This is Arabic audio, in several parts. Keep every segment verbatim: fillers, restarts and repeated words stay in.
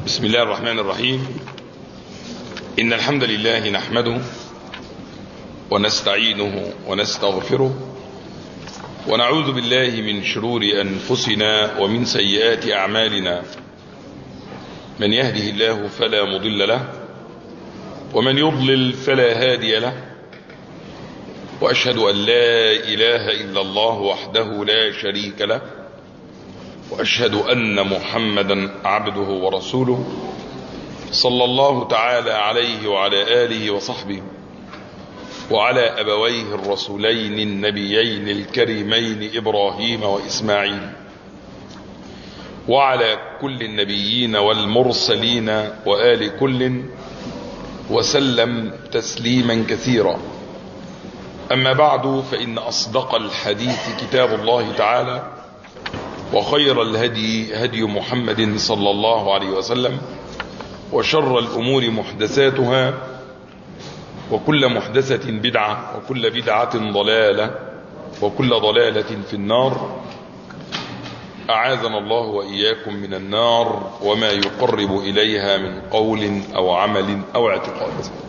بسم الله الرحمن الرحيم. إن الحمد لله نحمده ونستعينه ونستغفره ونعوذ بالله من شرور أنفسنا ومن سيئات أعمالنا. من يهده الله فلا مضل له ومن يضلل فلا هادي له، وأشهد أن لا إله إلا الله وحده لا شريك له، وأشهد أن محمدا عبده ورسوله صلى الله تعالى عليه وعلى آله وصحبه وعلى أبويه الرسولين النبيين الكريمين إبراهيم وإسماعيل وعلى كل النبيين والمرسلين وآل كل وسلم تسليما كثيرا. أما بعد، فإن أصدق الحديث كتاب الله تعالى، وخير الهدي هدي محمد صلى الله عليه وسلم، وشر الأمور محدثاتها، وكل محدثة بدعة، وكل بدعة ضلالة، وكل ضلالة في النار. أعاذنا الله وإياكم من النار وما يقرب إليها من قول أو عمل أو اعتقاد.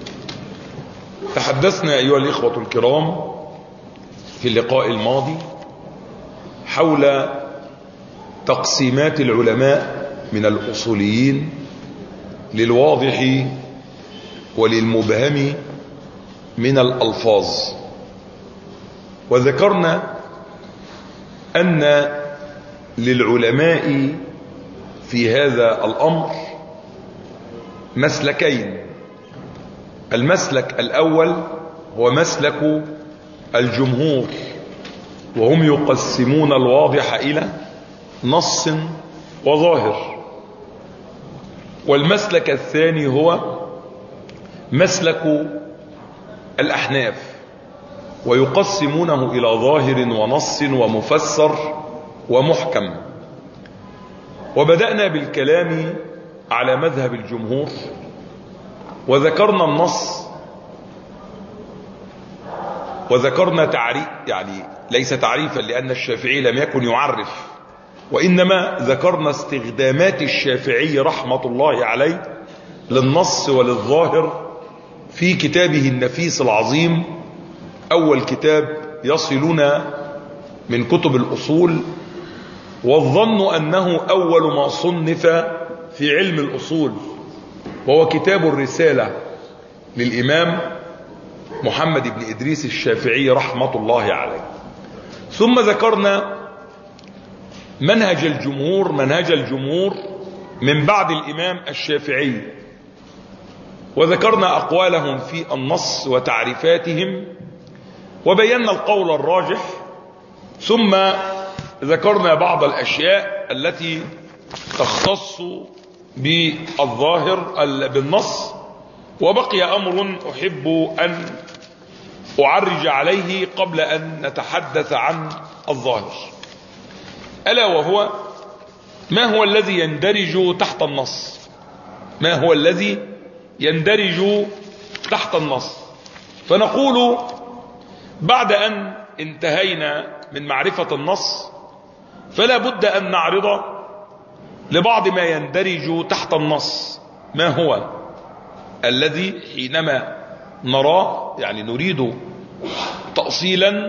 تحدثنا أيها الإخوة الكرام في اللقاء الماضي حول تقسيمات العلماء من الأصوليين للواضح وللمبهم من الألفاظ، وذكرنا أن للعلماء في هذا الأمر مسلكين. المسلك الأول هو مسلك الجمهور، وهم يقسمون الواضح إلى نص وظاهر. والمسلك الثاني هو مسلك الأحناف، ويقسمونه إلى ظاهر ونص ومفسر ومحكم. وبدأنا بالكلام على مذهب الجمهور، وذكرنا النص، وذكرنا تعريف، يعني ليس تعريفا لأن الشافعي لم يكن يعرف، وإنما ذكرنا استخدامات الشافعي رحمة الله عليه للنص وللظاهر في كتابه النفيس العظيم، أول كتاب يصلنا من كتب الأصول، والظن أنه أول ما صنف في علم الأصول، وهو كتاب الرسالة للإمام محمد بن إدريس الشافعي رحمة الله عليه. ثم ذكرنا منهج الجمهور منهج الجمهور من بعد الإمام الشافعي، وذكرنا أقوالهم في النص وتعريفاتهم، وبينا القول الراجح. ثم ذكرنا بعض الأشياء التي تختص بالظاهر بالنص، وبقي أمر أحب أن أعرج عليه قبل أن نتحدث عن الظاهر، ألا وهو ما هو الذي يندرج تحت النص. ما هو الذي يندرج تحت النص؟ فنقول بعد أن انتهينا من معرفة النص فلا بد أن نعرض لبعض ما يندرج تحت النص. ما هو الذي حينما نراه، يعني نريد تأصيلا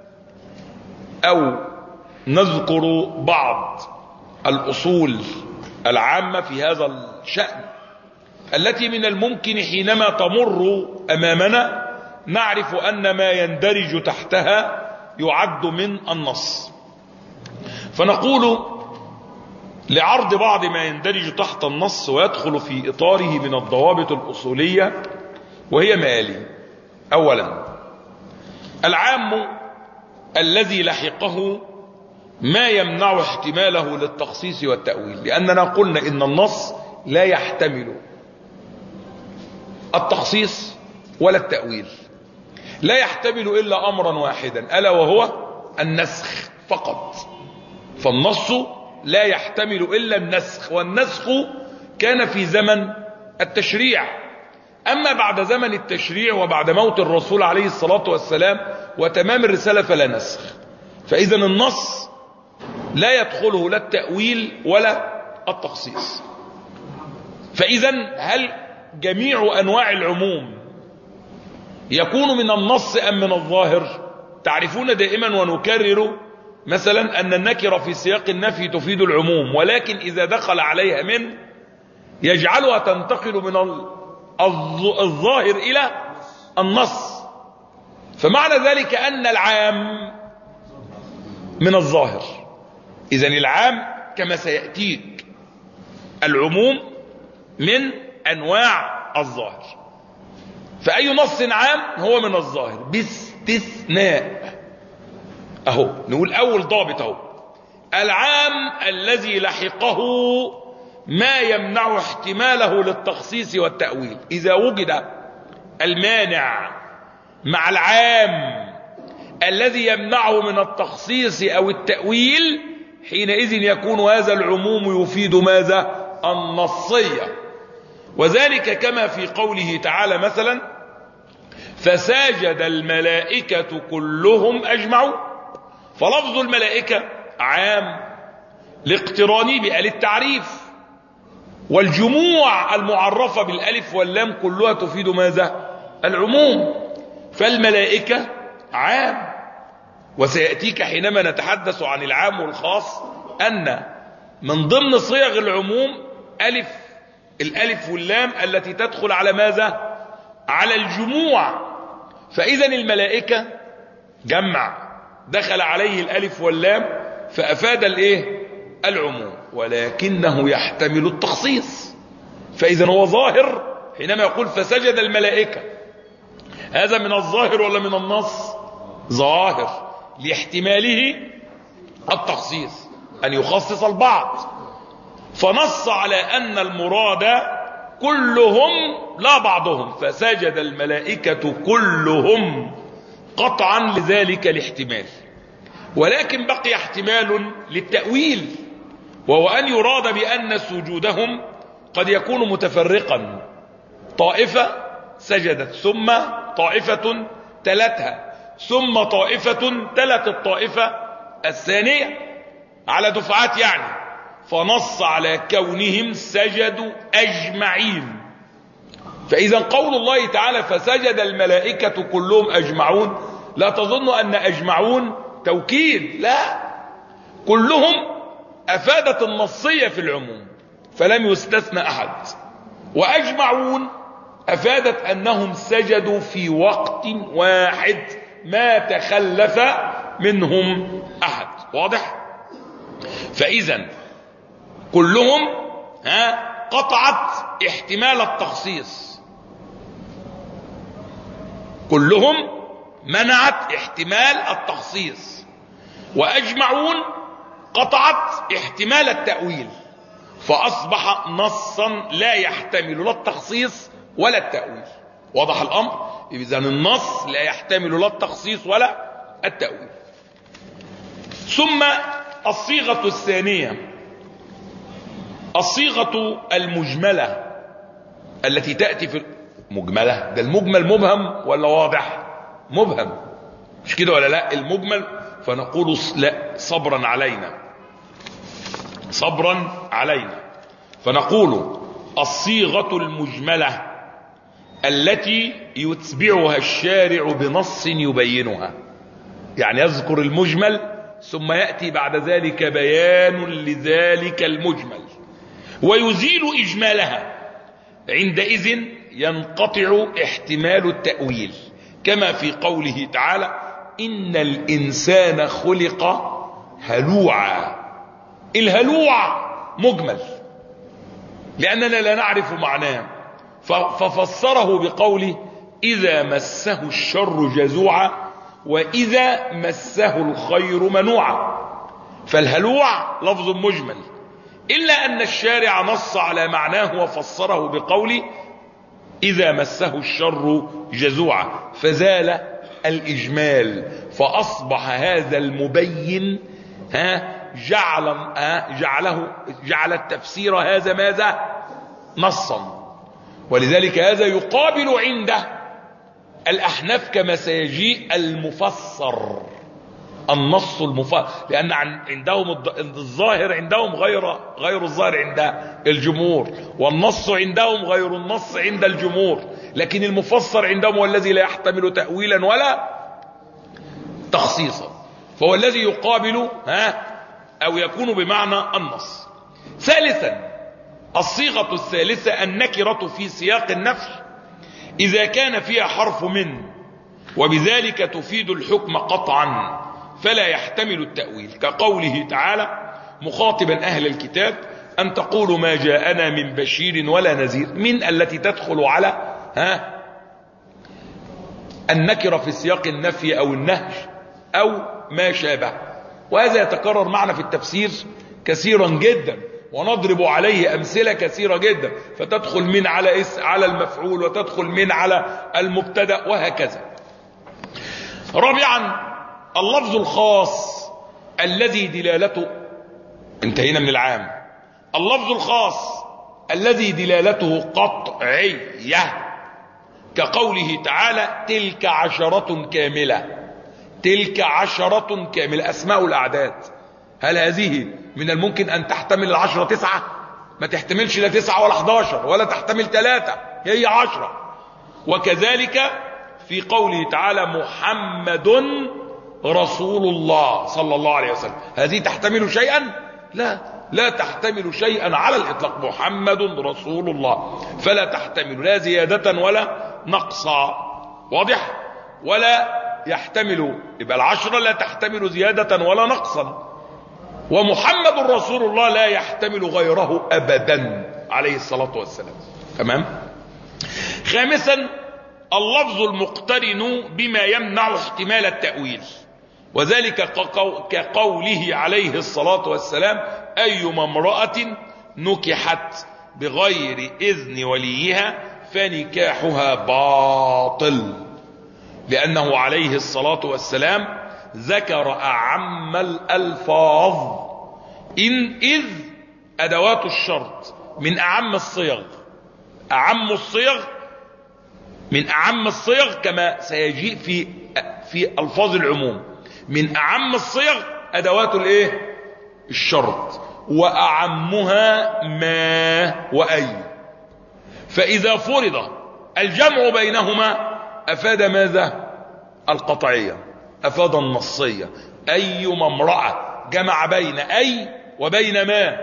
أو نذكر بعض الأصول العامة في هذا الشأن التي من الممكن حينما تمر أمامنا نعرف أن ما يندرج تحتها يعد من النص. فنقول لعرض بعض ما يندرج تحت النص ويدخل في إطاره من الضوابط الأصولية، وهي ما يلي. أولا، العام الذي لحقه ما يمنع احتماله للتخصيص والتأويل، لأننا قلنا إن النص لا يحتمل التخصيص ولا التأويل، لا يحتمل إلا أمرا واحدا، ألا وهو النسخ فقط. فالنص لا يحتمل إلا النسخ، والنسخ كان في زمن التشريع. أما بعد زمن التشريع وبعد موت الرسول عليه الصلاة والسلام وتمام الرسالة فلا نسخ. فإذا النص لا يدخله لا التأويل ولا التخصيص. فإذن هل جميع أنواع العموم يكون من النص أم من الظاهر؟ تعرفون دائما ونكرر مثلا أن النكرة في سياق النفي تفيد العموم، ولكن إذا دخل عليها من يجعلها تنتقل من الظاهر إلى النص. فمعنى ذلك أن العام من الظاهر. إذن العام كما سيأتيك العموم من أنواع الظاهر، فأي نص عام هو من الظاهر باستثناء. أهو نقول أول ضابط أهو: العام الذي لحقه ما يمنع احتماله للتخصيص والتأويل. إذا وجد المانع مع العام الذي يمنعه من التخصيص أو التأويل، حينئذ يكون هذا العموم يفيد ماذا؟ النصية. وذلك كما في قوله تعالى مثلا: فسجد الملائكة كلهم أجمعون. فلفظ الملائكة عام لاقترانه بآل التعريف، والجموع المعرفة بالألف واللام كلها تفيد ماذا؟ العموم. فالملائكة عام. وسيأتيك حينما نتحدث عن العام والخاص أن من ضمن صيغ العموم ألف الألف واللام التي تدخل على ماذا؟ على الجموع. فإذن الملائكة جمع دخل عليه الألف واللام فأفاد الإيه؟ العموم، ولكنه يحتمل التخصيص. فإذن هو ظاهر حينما يقول فسجد الملائكة. هذا من الظاهر ولا من النص؟ ظاهر لاحتماله التخصيص، أن يخصص البعض. فنص على أن المراد كلهم لا بعضهم، فسجد الملائكة كلهم قطعا لذلك الاحتمال. ولكن بقي احتمال للتأويل، وهو أن يراد بأن سجودهم قد يكون متفرقا: طائفة سجدت ثم طائفة تلتها ثم طائفة تلت الطائفة الثانية على دفعات يعني. فنص على كونهم سجدوا أجمعين. فإذا قول الله تعالى فسجد الملائكة كلهم أجمعون، لا تظن أن أجمعون توكيد، لا، كلهم أفادت النصية في العموم فلم يستثنى أحد. وأجمعون أفادت أنهم سجدوا في وقت واحد ما تخلف منهم أحد. واضح؟ فإذا كلهم ها قطعت احتمال التخصيص، كلهم منعت احتمال التخصيص، وأجمعون قطعت احتمال التأويل، فأصبح نصا لا يحتمل لا التخصيص ولا التأويل. واضح الأمر؟ إذن النص لا يحتمل لا التخصيص ولا التأويل. ثم الصيغة الثانية الصيغة المجملة التي تأتي في مجملة. ده المجمل مبهم ولا واضح؟ مبهم، مش كده ولا لا؟ المجمل فنقول لا، صبرا علينا صبرا علينا فنقول الصيغة المجملة التي يتبعها الشارع بنص يبينها. يعني يذكر المجمل ثم يأتي بعد ذلك بيان لذلك المجمل ويزيل إجمالها. عندئذ ينقطع احتمال التأويل، كما في قوله تعالى إن الإنسان خلق هلوعا. الهلوع مجمل لأننا لا نعرف معناه، ففسره بقوله إذا مسه الشر جزوعا وإذا مسه الخير منوعا. فالهلوع لفظ مجمل، إلا أن الشارع نص على معناه وفسره بقوله إذا مسه الشر جزوعا، فزال الإجمال، فأصبح هذا المبين ها جعل ها جعله جعل التفسير هذا ماذا؟ نصا. ولذلك هذا يقابل عنده الأحناف كما سيجيء المفسر. النص المفصل، لأن عندهم الظاهر عندهم غير غير الظاهر عند الجمهور، والنص عندهم غير النص عند الجمهور، لكن المفسر عندهم هو الذي لا يحتمل تأويلا ولا تخصيصا، فهو الذي يقابل ها أو يكون بمعنى النص. ثالثا الصيغة الثالثة النكرة في سياق النفي إذا كان فيها حرف من، وبذلك تفيد الحكم قطعا فلا يحتمل التأويل، كقوله تعالى مخاطبا أهل الكتاب أن تقولوا ما جاءنا من بشير ولا نذير، من التي تدخل على ها النكرة في سياق النفي أو النهي أو ما شابه. وهذا يتكرر معنا في التفسير كثيرا جدا، ونضرب عليه أمثلة كثيرة جدا، فتدخل من على اس على المفعول، وتدخل من على المبتدأ، وهكذا. رابعا اللفظ الخاص الذي دلالته، انتهينا من العام، اللفظ الخاص الذي دلالته قطعية، كقوله تعالى تلك عشرة كاملة، تلك عشرة كاملة، أسماء الأعداد، هل هذه من الممكن أن تحتمل العشرة تسعة؟ ما تحتملش لا تسعة ولا حداشر، ولا تحتمل ثلاثة، هي عشرة. وكذلك في قوله تعالى محمد رسول الله صلى الله عليه وسلم، هذه تحتمل شيئا؟ لا، لا تحتمل شيئا على الإطلاق، محمد رسول الله، فلا تحتمل لا زيادة ولا نقصا، واضح؟ ولا يحتمل، يبقى العشرة لا تحتمل زيادة ولا نقصا، ومحمد رسول الله لا يحتمل غيره أبدا عليه الصلاة والسلام. تمام؟ خامسا اللفظ المقترن بما يمنع احتمال التأويل، وذلك كقوله عليه الصلاة والسلام أيما امرأة نكحت بغير إذن وليها فنكاحها باطل، لأنه عليه الصلاة والسلام ذكر أعم الألفاظ، إن إذ أدوات الشرط من أعم الصيغ، أعم الصيغ من أعم الصيغ كما سيجيء في في ألفاظ العموم، من أعم الصيغ أدوات الإيه؟ الشرط، وأعمها ما وأي، فإذا فرض الجمع بينهما أفاد ماذا؟ القطعية، أفاد النصية. أيما امرأة جمع بين أي وبين ما،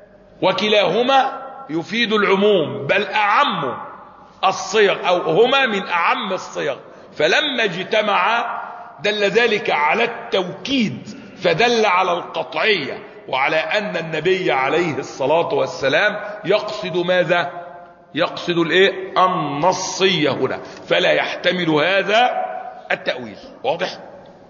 وكلاهما يفيد العموم، بل أعم الصيغ أو هما من أعم الصيغ، فلما اجتمعا دل ذلك على التوكيد، فدل على القطعية، وعلى أن النبي عليه الصلاة والسلام يقصد ماذا؟ يقصد الايه؟ النصية هنا، فلا يحتمل هذا التأويل. واضح؟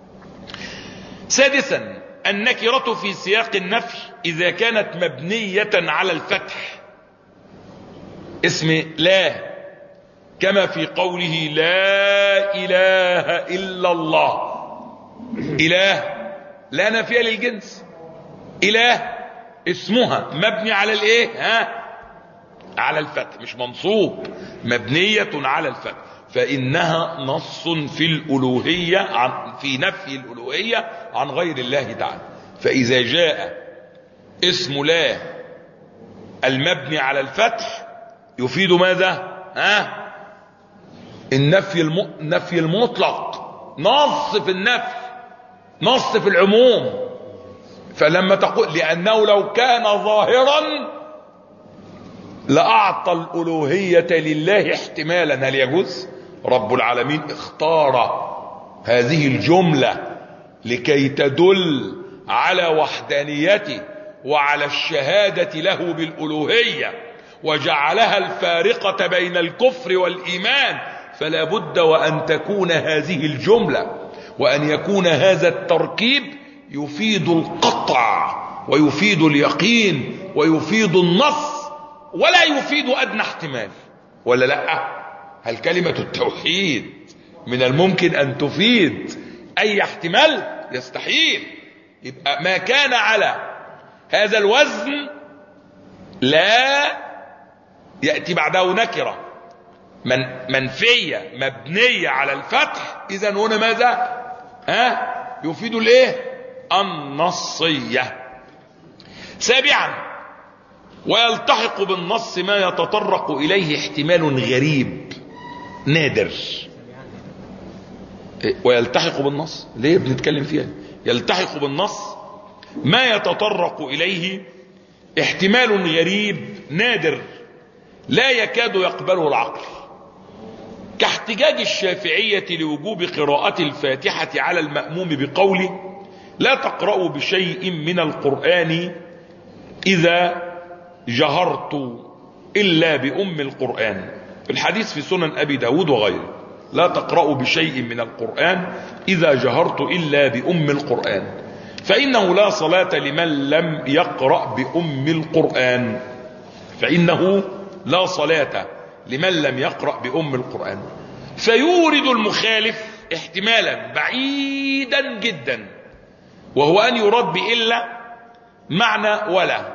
سادسا النكرة في سياق النفي إذا كانت مبنية على الفتح، اسم لا، كما في قوله لا إله إلا الله، إله لا نافية للجنس، إله اسمها مبني على الايه؟ ها؟ على الفتح، مش منصوب، مبنية على الفتح، فإنها نص في الألوهية عن في نفي الألوهية عن غير الله تعالى. فإذا جاء اسم لا المبني على الفتح يفيد ماذا؟ ها؟ النفي الم... النفي المطلق، نص في النفي، نص في العموم. فلما تقول لأنه لو كان ظاهرا لأعطى الألوهية لله احتمالا، هل يجوز؟ رب العالمين اختار هذه الجملة لكي تدل على وحدانيته وعلى الشهادة له بالألوهية، وجعلها الفارقة بين الكفر والإيمان، فلا بد وأن تكون هذه الجملة وأن يكون هذا التركيب يفيد القطع ويفيد اليقين ويفيد النص، ولا يفيد أدنى احتمال، ولا لا؟ هل كلمة التوحيد من الممكن أن تفيد أي احتمال؟ يستحيل. يبقى ما كان على هذا الوزن لا يأتي بعده نكرة من منفية مبنية على الفتح، إذن هنا ماذا؟ ها؟ يفيد الايه؟ النصية. سابعا ويلتحق بالنص ما يتطرق اليه احتمال غريب نادر. ويلتحق بالنص ليه بنتكلم فيها؟ يلتحق بالنص ما يتطرق اليه احتمال غريب نادر لا يكاد يقبله العقل، كاحتجاج الشافعية لوجوب قراءة الفاتحة على المأموم بقوله لا تقرأوا بشيء من القرآن إذا جهرت إلا بأم القرآن. الحديث في سنن أبي داود وغيره، لا تقرأوا بشيء من القرآن إذا جهرت إلا بأم القرآن، فإنه لا صلاة لمن لم يقرأ بأم القرآن، فإنه لا صلاة لمن لم يقرأ بأم القرآن. فيورد المخالف احتمالا بعيدا جدا، وهو أن يراد بإلا معنى ولا،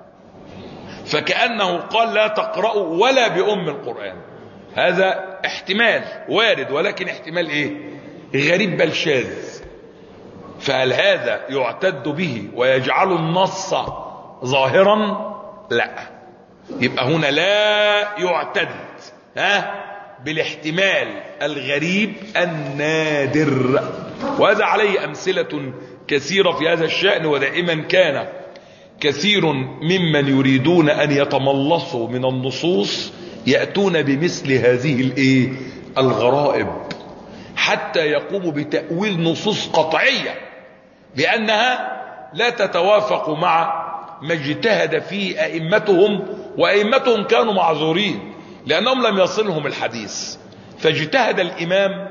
فكأنه قال لا تقرأوا ولا بأم القرآن. هذا احتمال وارد، ولكن احتمال ايه؟ غريب بل شاذ. فهل هذا يعتد به ويجعل النص ظاهرا؟ لا، يبقى هنا لا يعتد ها بالاحتمال الغريب النادر. وهذا عليه أمثلة كثيرة في هذا الشأن، ودائما كان كثير ممن يريدون أن يتملصوا من النصوص يأتون بمثل هذه الايه الغرائب حتى يقوموا بتأويل نصوص قطعية بأنها لا تتوافق مع ما اجتهد فيه أئمتهم، وأئمتهم كانوا معذورين لأنهم لم يصلهم الحديث، فاجتهد الإمام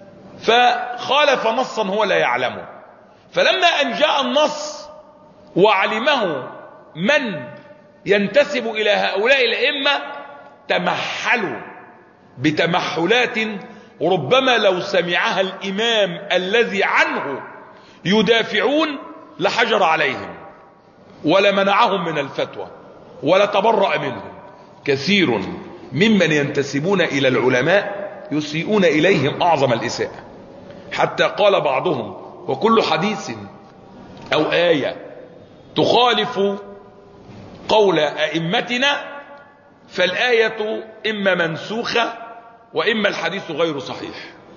فخالف نصا هو لا يعلمه، فلما أن جاء النص وعلمه من ينتسب إلى هؤلاء الأئمة تمحلوا بتمحلات ربما لو سمعها الإمام الذي عنه يدافعون لحجر عليهم ولا منعهم من الفتوى ولا تبرأ منهم. كثير ممن ينتسبون إلى العلماء يسيئون إليهم أعظم الإساءة، حتى قال بعضهم وكل حديث أو آية تخالف قول أئمتنا فالآية إما منسوخة وإما الحديث غير صحيح.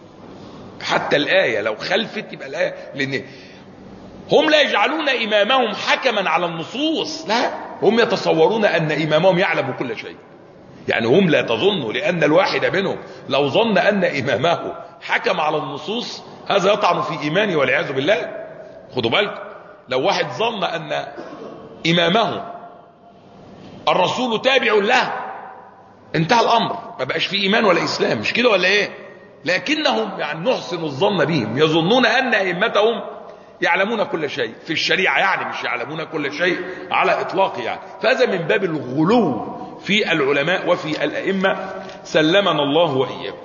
حتى الآية لو خلفت يبقى الآية، لأن هم لا يجعلون إمامهم حكما على النصوص، لا، هم يتصورون أن إمامهم يعلم كل شيء. يعني هم لا تظنوا لأن الواحد منهم لو ظن أن إمامه حكم على النصوص هذا يطعن في إيمانه والعياذ بالله. خدوا بالكم، لو واحد ظن أن إمامه الرسول تابع له انتهى الأمر، ما بقاش فيه إيمان ولا إسلام، مش كده ولا إيه؟ لكنهم يعني نحسن الظن بهم، يظنون أن أئمتهم يعلمون كل شيء في الشريعة، يعني مش يعلمون كل شيء على إطلاقه يعني. فهذا من باب الغلو في العلماء وفي الأئمة، سلمنا الله وإياكم.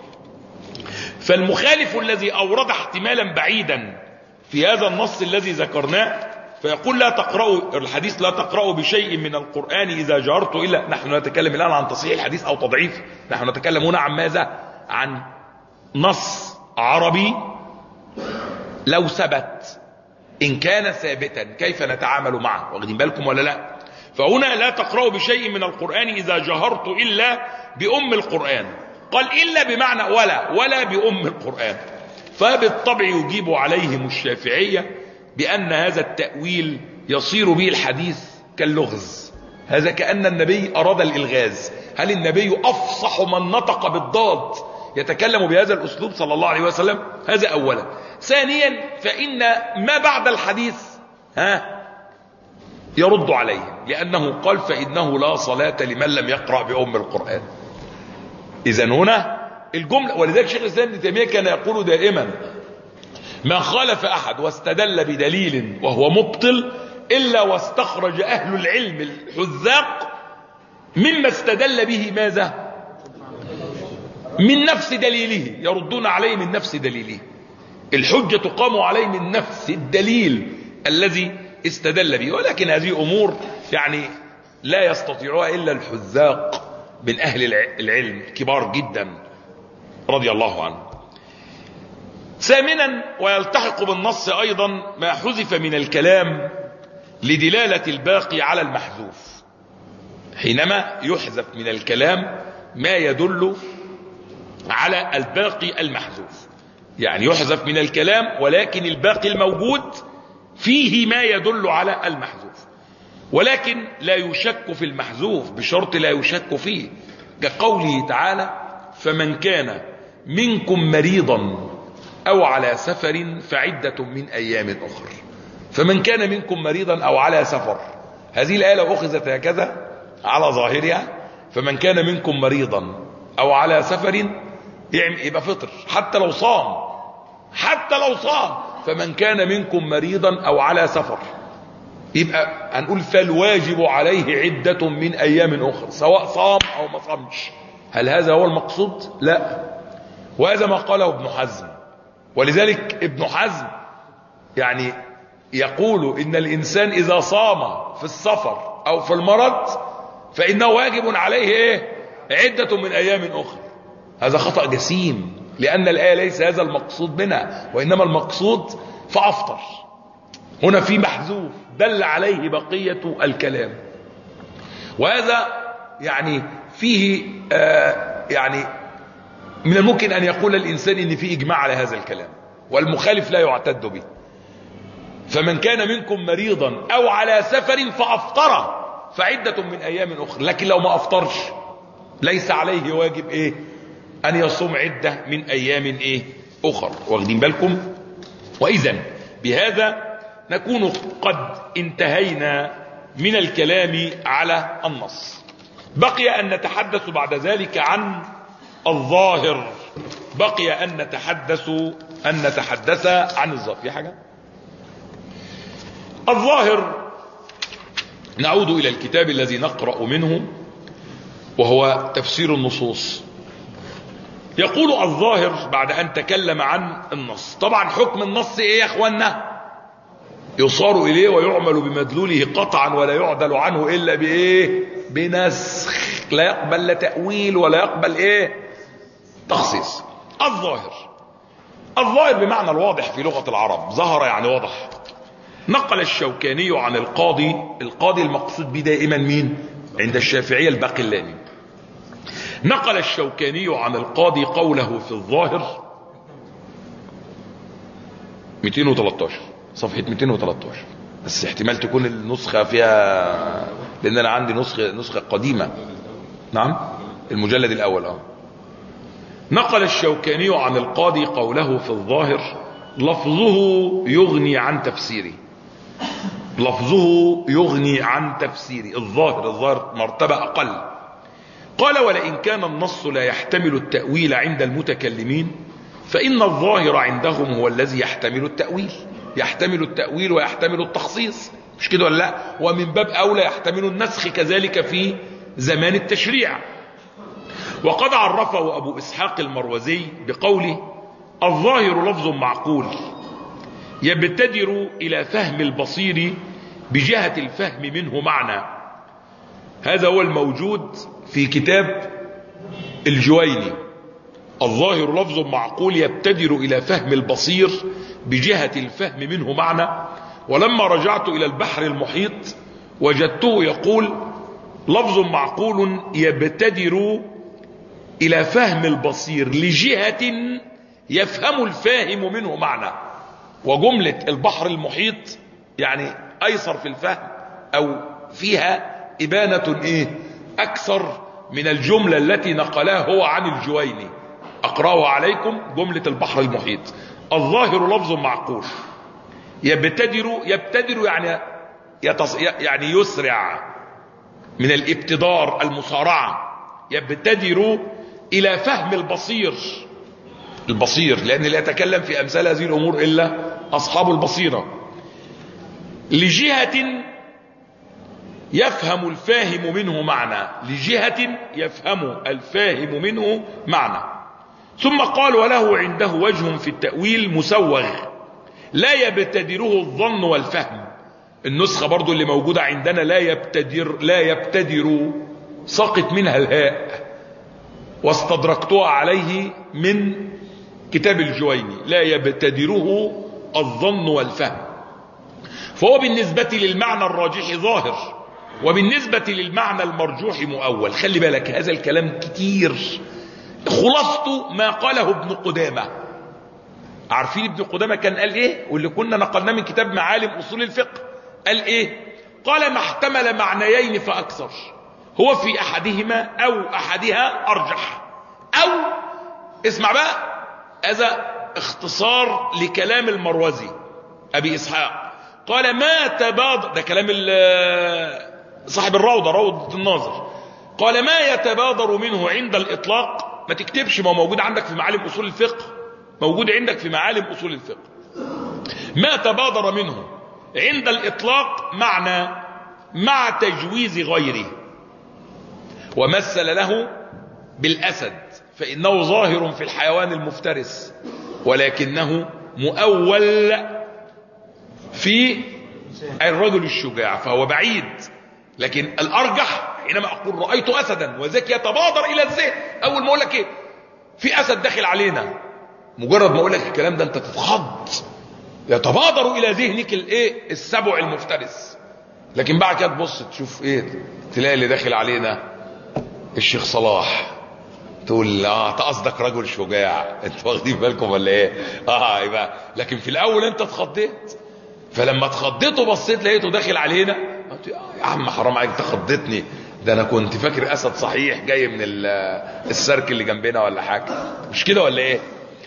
فالمخالف الذي أورد احتمالا بعيدا في هذا النص الذي ذكرناه فيقول لا تقرأوا الحديث لا تقرأوا بشيء من القرآن إذا جهرت إلا، نحن نتكلم الآن عن تصحيح الحديث أو تضعيف، نحن نتكلم هنا عن ماذا؟ عن نص عربي لو ثبت، إن كان ثابتا كيف نتعامل معه؟ واخدين بالكم ولا لا؟ فهنا لا تقرأوا بشيء من القرآن إذا جهرت إلا بأم القرآن، قال إلا بمعنى ولا ولا بأم القرآن. فبالطبع يجيب عليهم الشافعية بأن هذا التأويل يصير به الحديث كاللغز، هذا كأن النبي أراد الإلغاز. هل النبي أفصح من نطق بالضاد يتكلم بهذا الأسلوب صلى الله عليه وسلم؟ هذا أولا. ثانيا فإن ما بعد الحديث ها يرد عليهم، لأنه قال فإنه لا صلاة لمن لم يقرأ بأم القرآن. إذن هنا الجملة، ولذلك شيخ الإسلام ابن تيمية كان يقول دائما ما خالف أحد واستدل بدليل وهو مبطل إلا واستخرج أهل العلم الحذاق مما استدل به ماذا؟ من نفس دليله، يردون عليه من نفس دليله. الحجة تقام عليه من نفس الدليل الذي استدل به. ولكن هذه أمور يعني لا يستطيعها إلا الحذاق من أهل العلم كبار جدا رضي الله عنه. ثامنا ويلتحق بالنص أيضا ما حذف من الكلام لدلالة الباقي على المحذوف. حينما يحذف من الكلام ما يدل على الباقي المحذوف، يعني يحذف من الكلام ولكن الباقي الموجود فيه ما يدل على المحذوف، ولكن لا يشك في المحذوف بشرط لا يشك فيه، كقوله تعالى فمن كان منكم مريضا أو على سفر فعدة من أيام أخر. فمن كان منكم مريضا أو على سفر، هذه الآية لو أخذت هكذا على ظاهرها فمن كان منكم مريضا أو على سفر يبقى فطر، حتى لو صام، حتى لو صام فمن كان منكم مريضا أو على سفر، يبقى هنقول فالواجب عليه عدة من أيام أخرى سواء صام أو ما صامش. هل هذا هو المقصود؟ لا، وهذا ما قاله ابن حزم. ولذلك ابن حزم يعني يقول إن الإنسان إذا صام في السفر أو في المرض فإنه واجب عليه إيه؟ عدة من أيام أخرى. هذا خطأ جسيم، لأن الآية ليس هذا المقصود منها، وإنما المقصود فأفطر. هنا في محذوف دل عليه بقية الكلام، وهذا يعني فيه آه يعني من الممكن أن يقول الإنسان إن في إجماع على هذا الكلام، والمخالف لا يعتد به. فمن كان منكم مريضا أو على سفر فأفطر فعدة من أيام أخرى، لكن لو ما أفطرش ليس عليه واجب إيه؟ أن يصوم عدة من أيام إيه؟ أخرى. واخدين بالكم؟ وإذن بهذا نكون قد انتهينا من الكلام على النص. بقي أن نتحدث بعد ذلك عن الظاهر، بقي أن نتحدث أن نتحدث عن الظاهر. في حاجة؟ الظاهر نعود إلى الكتاب الذي نقرأ منه وهو تفسير النصوص. يقول الظاهر بعد أن تكلم عن النص. طبعا حكم النص إيه يا أخوانا؟ يصار إليه ويعمل بمدلوله قطعا ولا يعدل عنه إلا بإيه؟ بنسخ، لا يقبل لا تأويل ولا يقبل إيه؟ تخصيص. الظاهر، الظاهر بمعنى الواضح في لغة العرب، ظهر يعني وضح. نقل الشوكاني عن القاضي، القاضي المقصود به دائما مين عند الشافعية؟ الباقلاني. نقل الشوكاني عن القاضي قوله في الظاهر مئتين وثلاثة عشر، صفحة مئتين وثلاثة عشر، بس احتمال تكون النسخة فيها، لأن أنا عندي نسخة نسخة قديمة. نعم، المجلد الأول. اه نقل الشوكاني عن القاضي قوله في الظاهر لفظه يغني عن تفسيره، لفظه يغني عن تفسيره. الظاهر، الظاهر مرتبة أقل. قال ولئن كان النص لا يحتمل التأويل عند المتكلمين فإن الظاهر عندهم هو الذي يحتمل التأويل، يحتمل التأويل ويحتمل التخصيص، مش كده ولا لا؟ ومن باب أولى يحتمل النسخ كذلك في زمان التشريع. وقد عرفه أبو إسحاق المروزي بقوله الظاهر لفظ معقول يبتدر إلى فهم البصير بجهة الفهم منه معنى. هذا هو الموجود في كتاب الجويني. الظاهر لفظ معقول يبتدر إلى فهم البصير بجهة الفهم منه معنى. ولما رجعت إلى البحر المحيط وجدته يقول لفظ معقول يبتدر إلى فهم البصير لجهة يفهم الفاهم منه معنى. وجملة البحر المحيط يعني أيسر في الفهم، أو فيها إبانة إيه؟ أكثر من الجملة التي نقلها هو عن الجويني. أقرأه عليكم. جملة البحر المحيط الظاهر لفظ معقول يبتدر، يبتدر يعني يتص... يعني يسرع، من الابتدار المسارعة. يبتدر إلى فهم البصير، البصير لأن لا يتكلم في أمثال هذه الأمور إلا أصحاب البصيرة، لجهة يفهم الفاهم منه معنى، لجهة يفهم الفاهم منه معنى. ثم قال وله عنده وجه في التأويل مسوغ لا يبتدره الظن والفهم. النسخة برضو اللي موجودة عندنا لا يبتدر، لا يبتدر سقط منها الهاء، واستدركتها عليه من كتاب الجويني لا يبتدره الظن والفهم، فهو بالنسبة للمعنى الراجح ظاهر، وبالنسبة للمعنى المرجوح مؤول. خلي بالك هذا الكلام كتير، خلاصته ما قاله ابن قدامة. عارفين ابن قدامة كان قال ايه؟ واللي كنا نقلناه من كتاب معالم اصول الفقه. قال ايه؟ قال ما احتمل معنيين فاكثر، هو في احدهما او احدها ارجح. او اسمع بقى، هذا اختصار لكلام المروزي ابي اسحاق. قال ما تبادر، ده كلام صاحب الروضة روضة الناظر. قال ما يتبادر منه عند الاطلاق، ما تكتبش، ما هو موجود عندك في معالم اصول الفقه، موجود عندك في معالم اصول الفقه. ما تبادر منه عند الاطلاق معنى مع تجويز غيره، ومثل له بالاسد فانه ظاهر في الحيوان المفترس، ولكنه مؤول في الرجل الشجاع، فهو بعيد. لكن الارجح حينما اقول رايت اسدا وذاك يتبادر الى الذهن، اول ما اقول لك ايه في اسد داخل علينا، مجرد ما اقول لك الكلام ده انت تتخض، يتبادر الى ذهنك الايه السبع المفترس. لكن بعد كده تبص تشوف ايه، تلاقي اللي داخل علينا الشيخ صلاح، تقول اه قصدك رجل شجاع، انتوا واخدين بالكم ولا ايه؟ اه يبقى لكن في الاول انت اتخضيت، فلما اتخضيت وبصيت لقيته داخل علينا، يا عم حرام عليك تخضتني، ده انا كنت فاكر اسد صحيح جاي من السيرك اللي جنبنا ولا حاجه، مش كده ولا ايه؟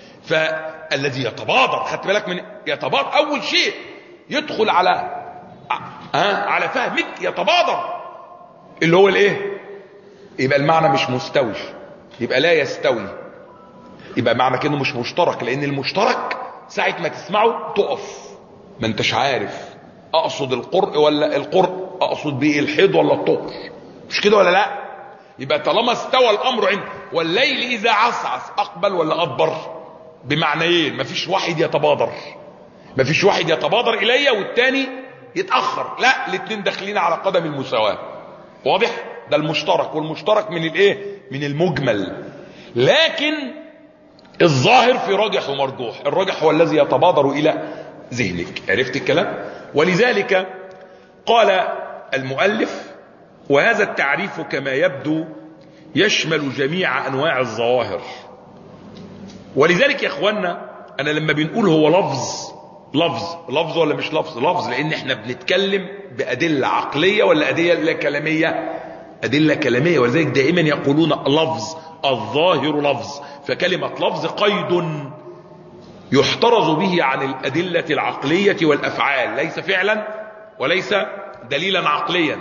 فالذي يتبادر، خدت بالك من يتبادر، اول شيء يدخل على ها على فهمك يتبادر اللي هو الايه، يبقى المعنى مش مستوي، يبقى لا يستوي، يبقى معنى كده مش مشترك، لان المشترك ساعه ما تسمعه تقف، ما انتش عارف اقصد القرء ولا القرء، اقصد بيه الحيض ولا الطهر، مش كده ولا لا؟ يبقى طالما استوى الامر عند والليل اذا عسعس اقبل ولا ادبر، بمعنيين، مفيش واحد يتبادر، مفيش واحد يتبادر الي والتاني يتاخر، لا الاثنين داخلين على قدم المساواه. واضح؟ ده المشترك، والمشترك من الايه؟ من المجمل. لكن الظاهر في راجح ومرجوح، الراجح هو الذي يتبادر الى ذهنك. عرفت الكلام؟ ولذلك قال المؤلف وهذا التعريف كما يبدو يشمل جميع انواع الظواهر. ولذلك يا اخوانا انا لما بنقول هو لفظ لفظ لفظ ولا مش لفظ لفظ، لان احنا بنتكلم بادله عقليه ولا ادله كلاميه؟ ادله كلاميه. ولذلك دائما يقولون لفظ، الظاهر لفظ، فكلمه لفظ قيد يحترز به عن الادله العقليه والافعال، ليس فعلا وليس دليلا عقليا.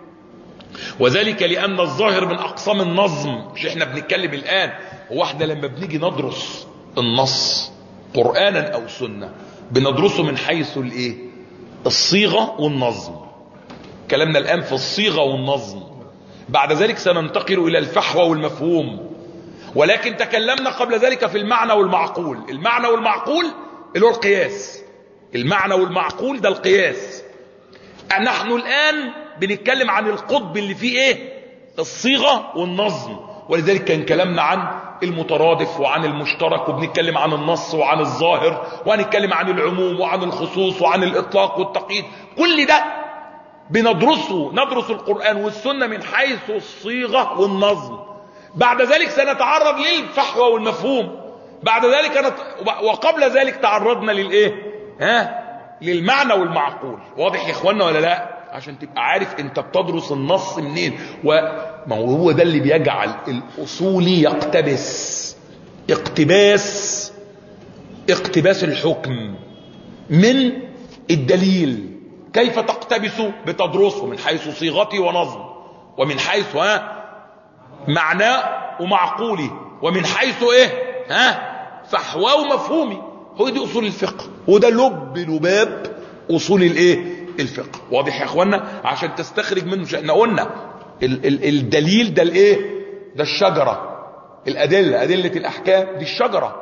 وذلك لان الظاهر من اقسام النظم. مش احنا بنتكلم الان، هو احنا لما بنيجي ندرس النص قرانا او سنه بندرسه من حيث الايه؟ الصيغه والنظم. كلامنا الان في الصيغه والنظم، بعد ذلك سننتقل الى الفحوى والمفهوم. ولكن تكلمنا قبل ذلك في المعنى والمعقول. المعنى والمعقول اللي هو القياس، المعنى والمعقول ده القياس. نحن الان بنتكلم عن القطب اللي فيه ايه؟ الصيغه والنظم. ولذلك كان كلامنا عن المترادف وعن المشترك، وبنتكلم عن النص وعن الظاهر، وهنتكلم عن العموم وعن الخصوص وعن الاطلاق والتقييد. كل ده بندرسه، ندرس القرآن والسنة من حيث الصيغة والنظم. بعد ذلك سنتعرض للفحوى والمفهوم. بعد ذلك نت... وقبل ذلك تعرضنا للايه؟ ها؟ للمعنى والمعقول. واضح يا اخوانا ولا لا؟ عشان تبقى عارف انت بتدرس النص منين. وما هو ده اللي بيجعل الاصولي يقتبس اقتباس اقتباس الحكم من الدليل. كيف تقتبسه؟ بتدرسه من حيث صيغته ونظم، ومن حيث ها معناه ومعقولي، ومن حيث ايه ها فحواه ومفهومي. هو دي اصول الفقه، وده لب لباب اصول الايه الفقه. واضح يا اخوانا؟ عشان تستخرج منه. احنا قلنا ال ال الدليل ده الايه؟ ده الشجره. الادله، ادله الاحكام دي الشجره.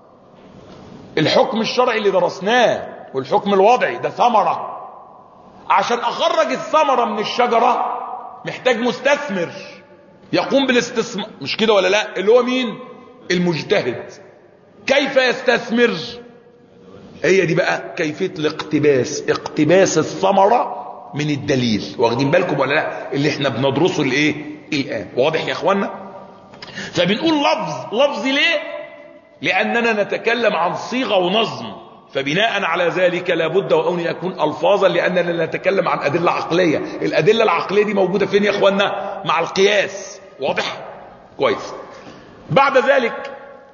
الحكم الشرعي اللي درسناه والحكم الوضعي ده ثمره. عشان اخرج الثمره من الشجره محتاج مستثمر يقوم بالاستثمار، مش كده ولا لا؟ اللي هو مين؟ المجتهد. كيف يستثمر؟ هي دي بقى كيفية الاقتباس، اقتباس الثمرة من الدليل. واخدين بالكم ولا لا؟ اللي احنا بندرسه الايه الان. واضح يا اخوانا؟ فبنقول لفظ لفظ ليه؟ لاننا نتكلم عن صيغة ونظم، فبناء على ذلك لابد وان يكون الفاظا، لاننا نتكلم عن ادلة عقلية. الادلة العقلية دي موجودة فين يا اخوانا؟ مع القياس. واضح كويس. بعد ذلك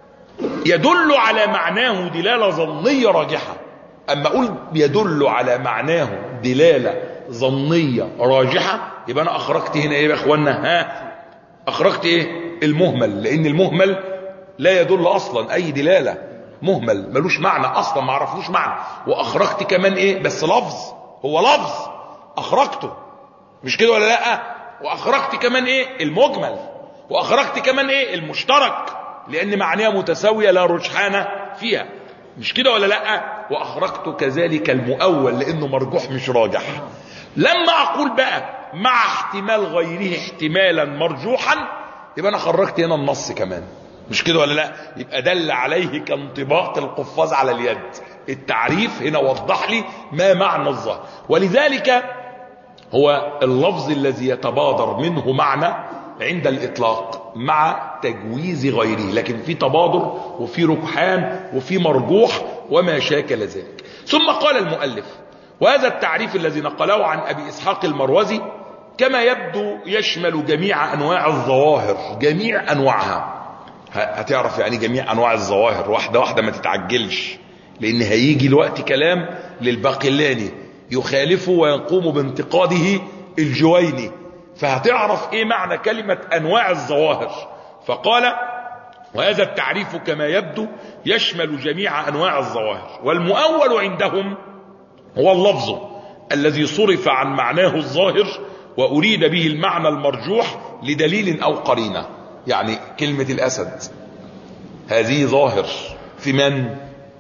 يدل على معناه دلالة ظنية راجحة. اما اقول يدل على معناه دلالة ظنية راجحة، يبقى انا اخرجت هنا ايه يا اخوانا؟ ها اخرجت ايه؟ المهمل، لان المهمل لا يدل اصلا اي دلالة. مهمل ملوش معنى اصلا، ما عرفلوش معنى. واخرجت كمان ايه؟ بس لفظ، هو لفظ اخرجته، مش كده ولا لا؟ واخرجت كمان ايه؟ المجمل. واخرجت كمان ايه؟ المشترك، لان معناها متساوية لا رجحان فيها، مش كده ولا لا؟ واخرجت كذلك المؤول لانه مرجوح مش راجح. لما اقول بقى مع احتمال غيره احتمالا مرجوحا، يبقى انا خرجت هنا النص كمان، مش كده ولا لا؟ يبقى دل عليه كانطباق القفاز على اليد. التعريف هنا وضح لي ما معنى الظاهر. ولذلك هو اللفظ الذي يتبادر منه معنى عند الإطلاق مع تجويز غيره، لكن في تبادر وفي رجحان وفي مرجوح وما شاكل ذلك. ثم قال المؤلف: وهذا التعريف الذي نقله عن أبي إسحاق المروزي كما يبدو يشمل جميع أنواع الظواهر، جميع أنواعها. هتعرف يعني جميع أنواع الظواهر واحدة واحدة، ما تتعجلش، لأن هيجي الوقت كلام للباقلاني يخالفه ويقوم بانتقاده الجويني، فهتعرف ايه معنى كلمة انواع الظواهر. فقال: وهذا التعريف كما يبدو يشمل جميع انواع الظواهر، والمؤول عندهم هو اللفظ الذي صرف عن معناه الظاهر واريد به المعنى المرجوح لدليل او قرينة. يعني كلمة الاسد هذه ظاهر في من؟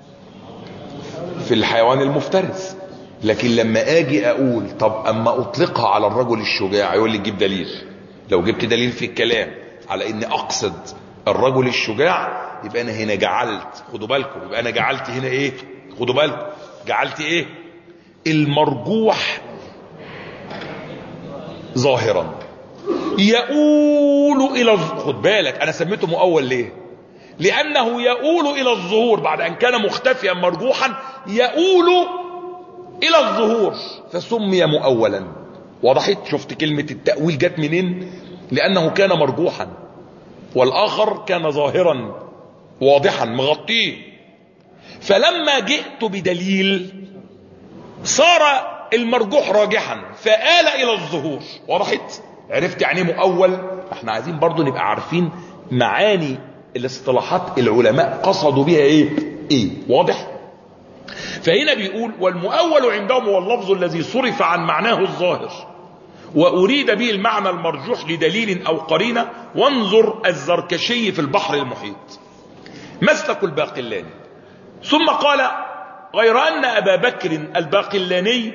في الحيوان المفترس. لكن لما اجي اقول طب اما اطلقها على الرجل الشجاع، يقول لي جيب دليل. لو جبت دليل في الكلام على اني اقصد الرجل الشجاع، يبقى انا هنا جعلت، خدوا بالكم، يبقى انا جعلت هنا ايه؟ خدوا بالكم، جعلت ايه؟ المرجوح ظاهرا يؤول الى، خد بالك انا سميته مؤول ليه؟ لانه يؤول الى الظهور بعد ان كان مختفيا مرجوحا، يؤول الى الظهور فسمي مؤولا. وضحت؟ شفت كلمة التأويل جت منين؟ لانه كان مرجوحا والاخر كان ظاهرا واضحا مغطيه، فلما جئت بدليل صار المرجوح راجحا فآل الى الظهور. وضحت؟ عرفت يعني مؤول؟ احنا عايزين برضو نبقى عارفين معاني الاصطلاحات العلماء قصدوا بها ايه ايه. واضح؟ فهنا بيقول: والمؤول عندهم هو اللفظ الذي صرف عن معناه الظاهر وأريد به المعنى المرجوح لدليل أو قرينة. وانظر الزركشي في البحر المحيط، مسلك الباقلاني. ثم قال: غير أن أبا بكر الباقلاني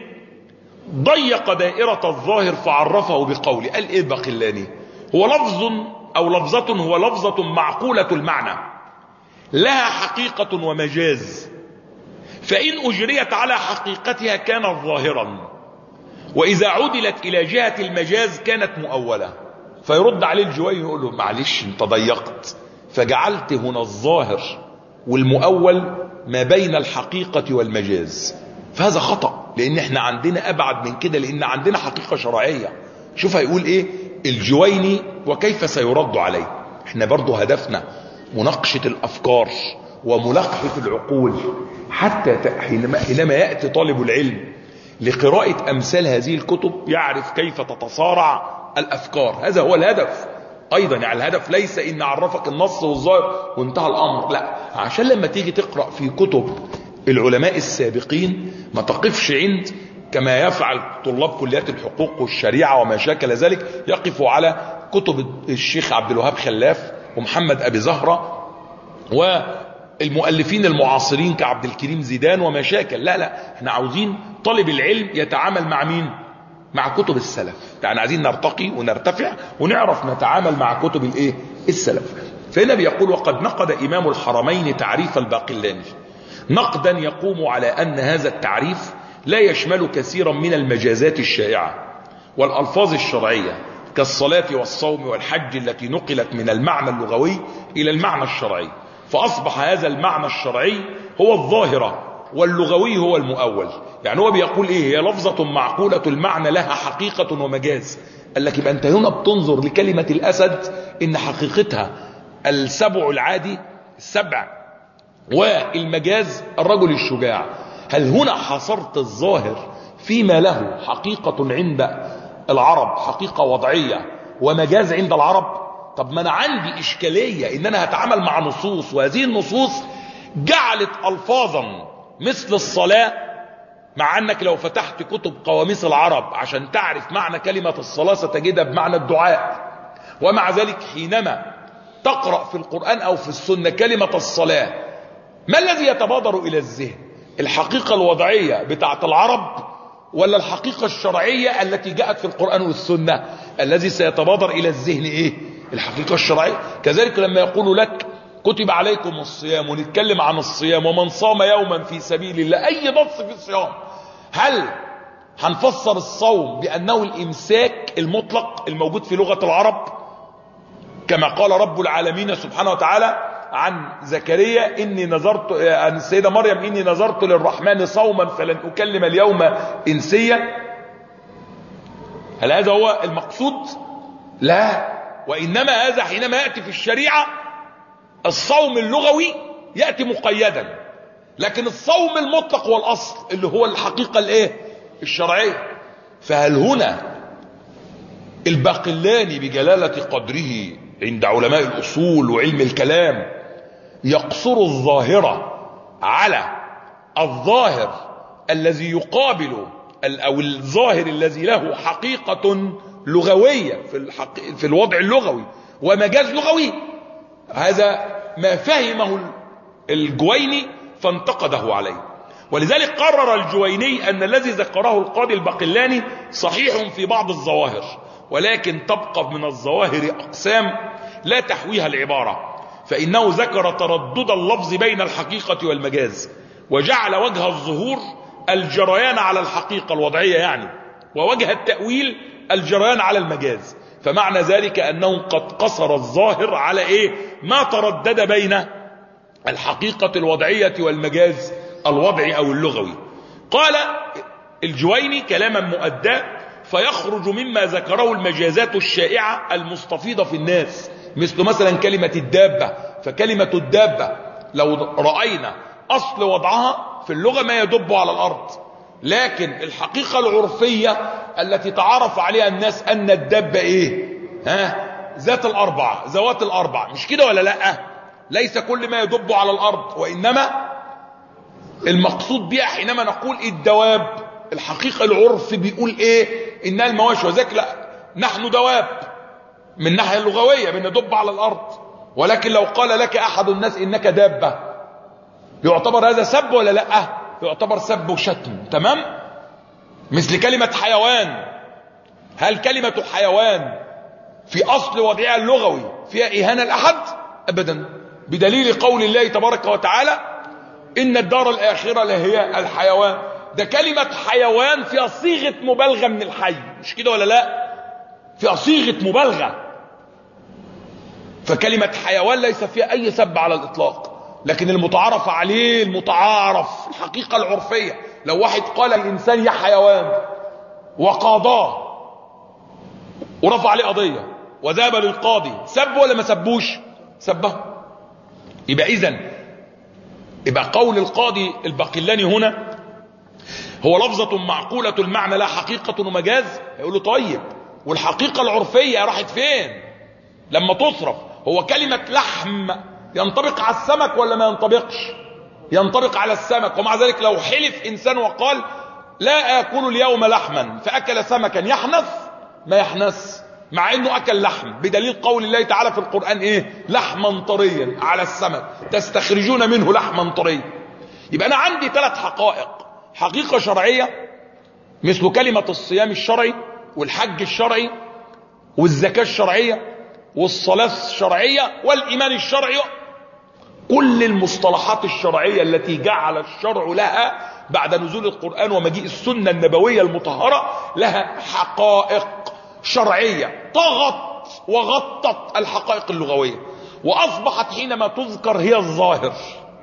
ضيق دائرة الظاهر فعرفه بقوله. قال إيه الباقلاني؟ هو لفظ أو لفظة، هو لفظة معقولة المعنى لها حقيقة ومجاز، فإن أجريت على حقيقتها كانت ظاهرا، وإذا عدلت إلى جهة المجاز كانت مؤولة. فيرد عليه الجويني يقول له: معلش انت ضيقت، فجعلت هنا الظاهر والمؤول ما بين الحقيقة والمجاز، فهذا خطأ، لأن احنا عندنا أبعد من كده، لأن عندنا حقيقة شرعية. شوف هيقول إيه الجويني وكيف سيرد عليه. احنا برضو هدفنا مناقشة الأفكار وملقحة العقول، حتى حينما يأتي طالب العلم لقراءة أمثال هذه الكتب يعرف كيف تتصارع الأفكار. هذا هو الهدف أيضا. يعني الهدف ليس إن أعرفك النص والظاهر وانتهى الأمر، لا، عشان لما تيجي تقرأ في كتب العلماء السابقين ما تقفش عند كما يفعل طلاب كليات الحقوق والشريعة وما شاكل ذلك، يقفوا على كتب الشيخ عبد الوهاب خلاف ومحمد أبي زهرة والمؤلفين المعاصرين كعبد الكريم زيدان وما شاكل. لا لا، احنا عاوزين طالب العلم يتعامل مع مين؟ مع كتب السلف. يعني عايزين نرتقي ونرتفع ونعرف نتعامل مع كتب الايه؟ السلف. فهنا بيقول: وقد نقد إمام الحرمين تعريف الباقلاني نقدا يقوم على أن هذا التعريف لا يشمل كثيرا من المجازات الشائعة والألفاظ الشرعية كالصلاة والصوم والحج التي نقلت من المعنى اللغوي إلى المعنى الشرعي، فأصبح هذا المعنى الشرعي هو الظاهرة واللغوي هو المؤول. يعني هو بيقول إيه؟ هي لفظة معقولة المعنى لها حقيقة ومجاز. قال لك يبقى أنت هنا بتنظر لكلمة الأسد إن حقيقتها السبع العادي السبع، والمجاز الرجل الشجاع. هل هنا حصرت الظاهر فيما له حقيقة عند العرب، حقيقة وضعية، ومجاز عند العرب؟ طب ما أنا عندي إشكالية إن أنا هتعامل مع نصوص، وهذه النصوص جعلت ألفاظا مثل الصلاة، مع أنك لو فتحت كتب قواميس العرب عشان تعرف معنى كلمة الصلاة ستجدها بمعنى الدعاء. ومع ذلك حينما تقرأ في القرآن أو في السنة كلمة الصلاة، ما الذي يتبادر إلى الذهن؟ الحقيقة الوضعية بتاعت العرب ولا الحقيقة الشرعية التي جاءت في القرآن والسنة؟ الذي سيتبادر إلى الذهن إيه؟ الحقيقة الشرعية. كذلك لما يقول لك كتب عليكم الصيام، ونتكلم عن الصيام ومن صام يوما في سبيل الله، أي نص في الصيام، هل هنفسر الصوم بأنه الإمساك المطلق الموجود في لغة العرب كما قال رب العالمين سبحانه وتعالى عن زكريا إني نظرت، عن السيدة مريم إني نظرت للرحمن صوما فلن أكلم اليوم إنسيا؟ هل هذا هو المقصود؟ لا، وإنما هذا حينما يأتي في الشريعة الصوم اللغوي يأتي مقيدا، لكن الصوم المطلق والأصل اللي هو الحقيقة الايه الشرعية. فهل هنا الباقلاني بجلالة قدره عند علماء الأصول وعلم الكلام يقصر الظاهرة على الظاهر الذي يقابل أو الظاهر الذي له حقيقة لغوية في, الحق في الوضع اللغوي ومجاز لغوي؟ هذا ما فهمه الجويني فانتقده عليه. ولذلك قرر الجويني أن الذي ذكره القاضي الباقلاني صحيح في بعض الظواهر، ولكن تبقى من الظواهر أقسام لا تحويها العبارة، فإنه ذكر تردد اللفظ بين الحقيقة والمجاز، وجعل وجه الظهور الجريان على الحقيقة الوضعية يعني، ووجه التأويل الجريان على المجاز. فمعنى ذلك أنه قد قصر الظاهر على إيه؟ ما تردد بين الحقيقة الوضعية والمجاز الوضعي أو اللغوي. قال الجويني كلاما مؤداه: فيخرج مما ذكره المجازات الشائعة المستفيضة في الناس، مثل مثلا كلمة الدابة. فكلمة الدابة لو رأينا أصل وضعها في اللغة ما يدب على الأرض، لكن الحقيقة العرفية التي تعرف عليها الناس أن الدابة إيه؟ ها؟ ذات الأربعة، ذوات الأربعة، مش كده ولا لأ؟ ليس كل ما يدب على الأرض، وإنما المقصود بها حينما نقول الدواب، الحقيقة العرف بيقول إيه؟ إنها المواشي، وذلك لا، نحن دواب من الناحية اللغوية بندب على الأرض. ولكن لو قال لك أحد الناس إنك دابة، يعتبر هذا سب ولا لأ؟ يعتبر سب وشتم، تمام؟ مثل كلمة حيوان، هل كلمة حيوان في أصل وضعها اللغوي فيها إهانة لأحد؟ أبدا، بدليل قول الله تبارك وتعالى: إن الدار الآخرة لهي الحيوان. ده كلمة حيوان فيها صيغة مبالغة من الحي، مش كده ولا لا؟ فيها صيغة مبالغة. فكلمة حيوان ليس فيها أي سب على الإطلاق، لكن المتعارف عليه المتعارف الحقيقة العرفية. لو واحد قال الإنسان يا حيوان وقاضاه ورفع عليه قضية وذهب للقاضي، سب ولا ما سبوش؟ سبه. يبقى إذن يبقى قول القاضي الباقلاني هنا هو لفظة معقولة المعنى لا حقيقة ومجاز. يقول له طيب والحقيقة العرفية راحت فين لما تصرف؟ هو كلمة لحم ينطبق على السمك ولا ما ينطبقش؟ ينطبق على السمك. ومع ذلك لو حلف إنسان وقال لا آكل اليوم لحما فأكل سمكا، يحنث؟ ما يحنث، مع انه اكل لحم، بدليل قول الله تعالى في القرآن ايه؟ لحما طريا على السمك تستخرجون منه لحما طريا. يبقى انا عندي ثلاث حقائق: حقيقة شرعية مثل كلمة الصيام الشرعي والحج الشرعي والزكاة الشرعية، والصلاة الشرعية والإيمان الشرعي، كل المصطلحات الشرعية التي جعل الشرع لها بعد نزول القرآن ومجيء السنة النبوية المطهرة لها حقائق شرعية طغت وغطت الحقائق اللغوية، وأصبحت حينما تذكر هي الظاهر.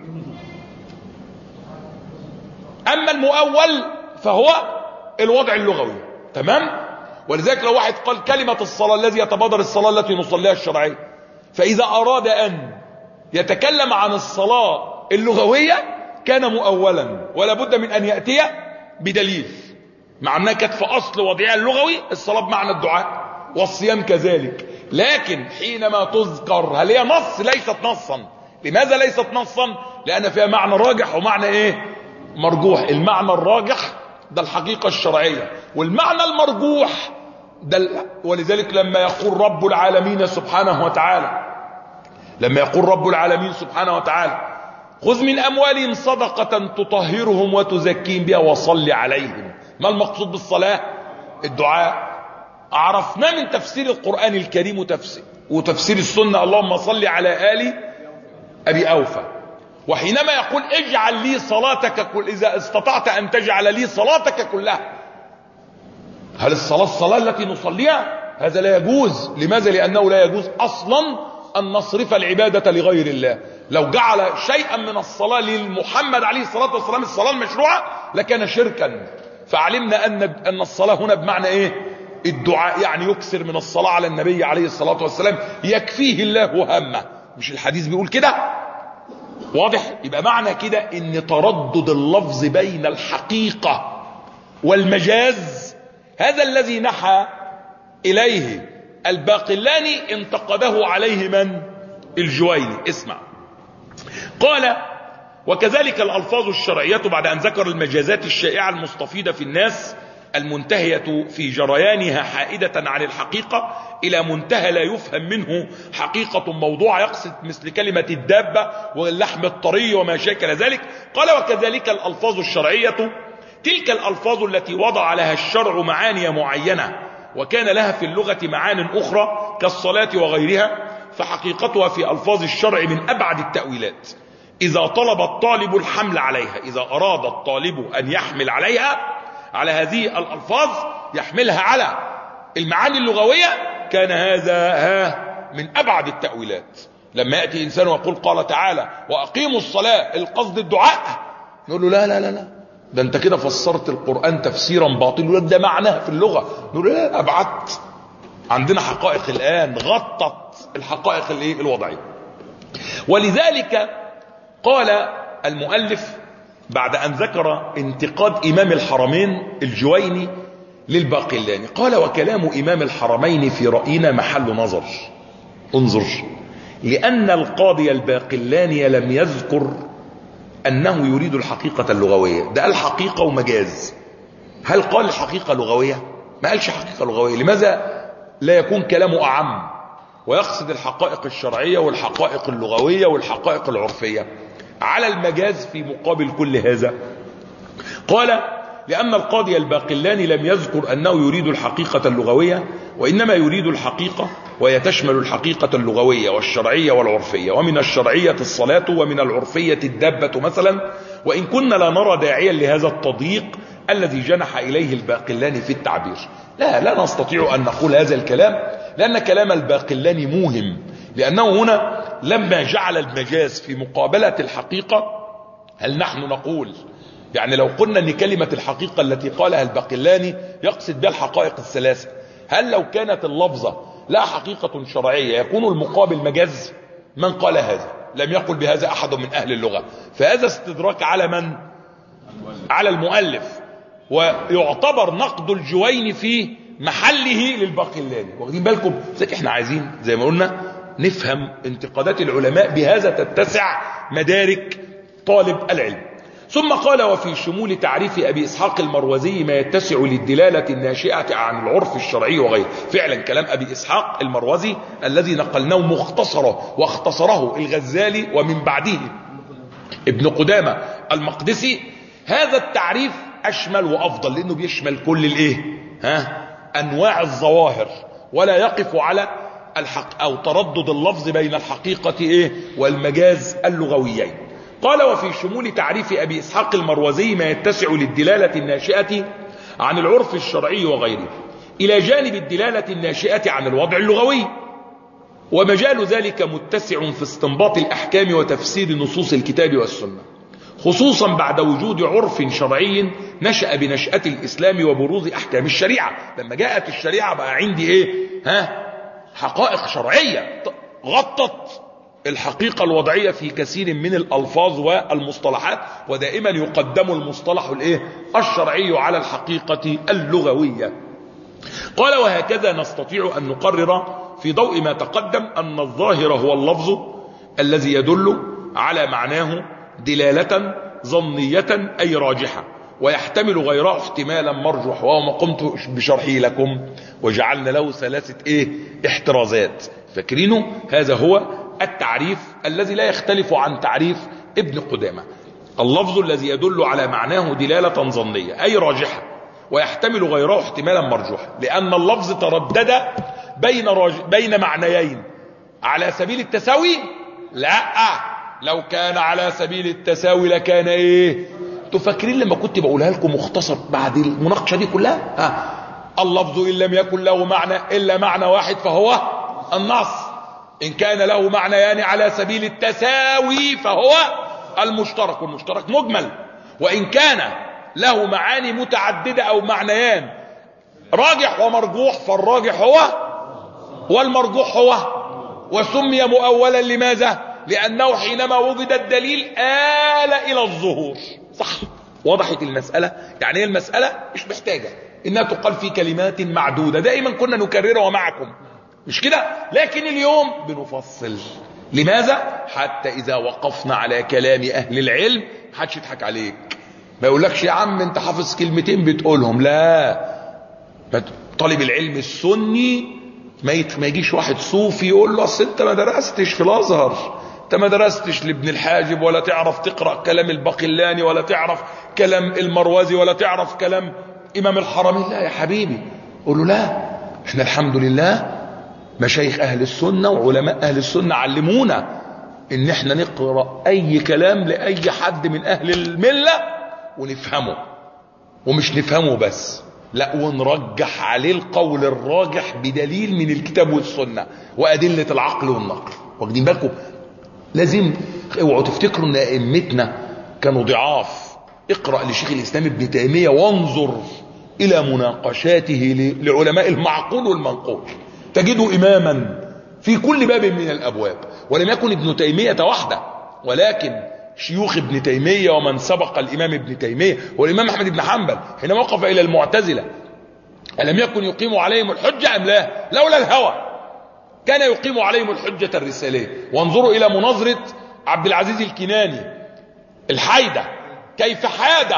أما المؤول فهو الوضع اللغوي، تمام؟ ولذلك لو واحد قال كلمة الصلاة الذي يتبادر الصلاة التي نصليها الشرعية، فإذا أراد أن يتكلم عن الصلاة اللغوية كان مؤولا، ولا بد من أن يأتي بدليل، مع أنها كانت في أصل وضعها اللغوي الصلاة بمعنى الدعاء، والصيام كذلك. لكن حينما تذكر هل هي نص؟ ليست نصا. لماذا ليست نصا؟ لأن فيها معنى راجح ومعنى إيه؟ مرجوح. المعنى الراجح ده الحقيقة الشرعية، والمعنى المرجوح ده. ولذلك لما يقول رب العالمين سبحانه وتعالى لما يقول رب العالمين سبحانه وتعالى خذ من أموالهم صدقة تطهرهم وتزكيهم بها وصل عليهم، ما المقصود بالصلاة؟ الدعاء. عرفنا من تفسير القرآن الكريم وتفسير, وتفسير السنة اللهم صل على آل أبي أوفى. وحينما يقول اجعل لي صلاتك كل إذا استطعت أن تجعل لي صلاتك كلها، هل الصلاة الصلاة التي نصليها؟ هذا لا يجوز. لماذا؟ لأنه لا يجوز أصلا أن نصرف العبادة لغير الله. لو جعل شيئا من الصلاة لمحمد عليه الصلاة والسلام الصلاة المشروعة لكان شركا. فعلمنا أن أن الصلاة هنا بمعنى إيه؟ الدعاء، يعني يكثر من الصلاة على النبي عليه الصلاة والسلام يكفيه الله همه. مش الحديث بيقول كده؟ واضح؟ يبقى معنى كده ان تردد اللفظ بين الحقيقة والمجاز هذا الذي نحى إليه الباقلاني انتقده عليه من؟ الجويني. اسمع، قال وكذلك الألفاظ الشرعية بعد أن ذكر المجازات الشائعة المستفيدة في الناس المنتهية في جريانها حائدة عن الحقيقة إلى منتهى لا يفهم منه حقيقة موضوع، يقصد مثل كلمة الدابة واللحم الطري وما شاكل ذلك. قال وكذلك الألفاظ الشرعية تلك الألفاظ التي وضع لها الشرع معاني معينة وكان لها في اللغة معان أخرى كالصلاة وغيرها، فحقيقتها في ألفاظ الشرع من أبعد التأويلات إذا طلب الطالب الحمل عليها. إذا أراد الطالب أن يحمل عليها على هذه الألفاظ يحملها على المعاني اللغوية كان هذا ها من أبعد التأويلات. لما يأتي إنسان ويقول قال تعالى وأقيموا الصلاة القصد الدعاء، نقول له لا لا لا لا ده أنت كده فسرت القرآن تفسيرا باطلا، ده معناه في اللغة. نقول له لا أبعدت، عندنا حقائق الآن غطت الحقائق الوضعية. ولذلك قال المؤلف بعد أن ذكر انتقاد إمام الحرمين الجويني للباقلاني قال وكلام إمام الحرمين في رأينا محل نظر. انظر، لأن القاضي الباقلاني لم يذكر أنه يريد الحقيقة اللغوية، ده قال حقيقة ومجاز. هل قال الحقيقة لغوية؟ ما قالش حقيقة لغوية. لماذا لا يكون كلامه أعم ويقصد الحقائق الشرعية والحقائق اللغوية والحقائق العرفية على المجاز في مقابل كل هذا؟ قال لأن القاضي الباقلاني لم يذكر أنه يريد الحقيقة اللغوية، وإنما يريد الحقيقة وهي تشمل الحقيقة اللغوية والشرعية والعرفية، ومن الشرعية الصلاة ومن العرفية الدابة مثلا، وإن كنا لا نرى داعيا لهذا التضييق الذي جنح إليه الباقلاني في التعبير. لا لا نستطيع أن نقول هذا الكلام لأن كلام الباقلاني موهم، لأنه هنا لما جعل المجاز في مقابلة الحقيقة، هل نحن نقول يعني لو قلنا أن كلمة الحقيقة التي قالها الباقلاني يقصد بها الحقائق الثلاثة، هل لو كانت اللفظة لا حقيقة شرعية يكون المقابل مجاز؟ من قال هذا؟ لم يقل بهذا أحد من أهل اللغة. فهذا استدراك على من؟ على المؤلف، ويعتبر نقد الجويني في محله للباقلاني. واخدين بالكم؟ زي احنا عايزين زي ما قلنا نفهم انتقادات العلماء، بهذا تتسع مدارك طالب العلم. ثم قال وفي شمول تعريف أبي إسحاق المروزي ما يتسع للدلالة الناشئة عن العرف الشرعي وغيره. فعلا كلام أبي إسحاق المروزي الذي نقلناه مختصره واختصره الغزالي ومن بعده ابن قدامة المقدسي، هذا التعريف أشمل وأفضل لأنه بيشمل كل الإيه؟ ها؟ أنواع الظواهر، ولا يقف على الحق أو تردد اللفظ بين الحقيقة إيه والمجاز اللغويين. قال وفي شمول تعريف أبي إسحاق المروزي ما يتسع للدلالة الناشئة عن العرف الشرعي وغيره إلى جانب الدلالة الناشئة عن الوضع اللغوي، ومجال ذلك متسع في استنباط الأحكام وتفسير نصوص الكتاب والسنة، خصوصا بعد وجود عرف شرعي نشأ بنشأة الإسلام وبروز أحكام الشريعة. لما جاءت الشريعة بقى عندي إيه ها حقائق شرعية غطت الحقيقة الوضعية في كثير من الألفاظ والمصطلحات، ودائما يقدم المصطلح الإيه الشرعي على الحقيقة اللغوية. قال وهكذا نستطيع أن نقرر في ضوء ما تقدم أن الظاهر هو اللفظ الذي يدل على معناه دلالة ظنية أي راجحة، ويحتمل غيره احتمالا مرجوح، وهو ما قمت بشرحه لكم وجعلنا له ثلاثة ايه احترازات. فاكرينه؟ هذا هو التعريف الذي لا يختلف عن تعريف ابن قدامة. اللفظ الذي يدل على معناه دلالة ظنية أي راجحة، ويحتمل غيره احتمالا مرجوحا، لأن اللفظ تردد بين, راج... بين معنيين على سبيل التساوي. لا، لو كان على سبيل التساوي لكان ايه؟ تفكرين لما كنت بقولها لكم مختصر بعد المناقشة دي كلها؟ ها، اللفظ إن لم يكن له معنى إلا معنى واحد فهو النص، إن كان له معنيان على سبيل التساوي فهو المشترك، والمشترك مجمل، وإن كان له معاني متعددة أو معنيان راجح ومرجوح فالراجح هو والمرجوح هو. وسمي مؤولا لماذا؟ لأنه حينما وجد الدليل آل إلى الظهور. صح؟ وضحت المسألة؟ يعني المسألة مش محتاجة إنها تقال في كلمات معدودة، دائما كنا نكررها معكم مش كده، لكن اليوم بنفصل. لماذا؟ حتى إذا وقفنا على كلام أهل العلم محدش يضحك عليك، ما يقولكش يا عم انت حافظ كلمتين بتقولهم. لا، طالب العلم السني ما ما يجيش واحد صوفي يقول له اصل انت ما درستش في الازهر، انت ما درستش لابن الحاجب، ولا تعرف تقرا كلام الباقلاني، ولا تعرف كلام المروزي، ولا تعرف كلام امام الحرمين. لا يا حبيبي، قول له لا، احنا الحمد لله مشايخ اهل السنه وعلماء اهل السنه علمونا ان احنا نقرا اي كلام لاي حد من اهل المله ونفهمه، ومش نفهمه بس، لا ونرجح عليه القول الراجح بدليل من الكتاب والسنة وأدلة العقل والنقل. واخدين بالكم؟ لازم اوعوا تفتكروا ان ائمتنا كانوا ضعاف. اقرأ لشيخ الإسلام ابن تيمية وانظر إلى مناقشاته لعلماء المعقول والمنقول، تجده إماما في كل باب من الأبواب. ولم يكن ابن تيمية وحده، ولكن شيوخ ابن تيمية ومن سبق الإمام ابن تيمية والإمام أحمد بن حنبل حينما وقف إلى المعتزلة ألم يكن يقيم عليهم الحجة أم لا؟ لولا الهوى كان يقيم عليهم الحجة الرسالية. وانظروا إلى مناظرة عبد العزيز الكناني الحيدة كيف حاد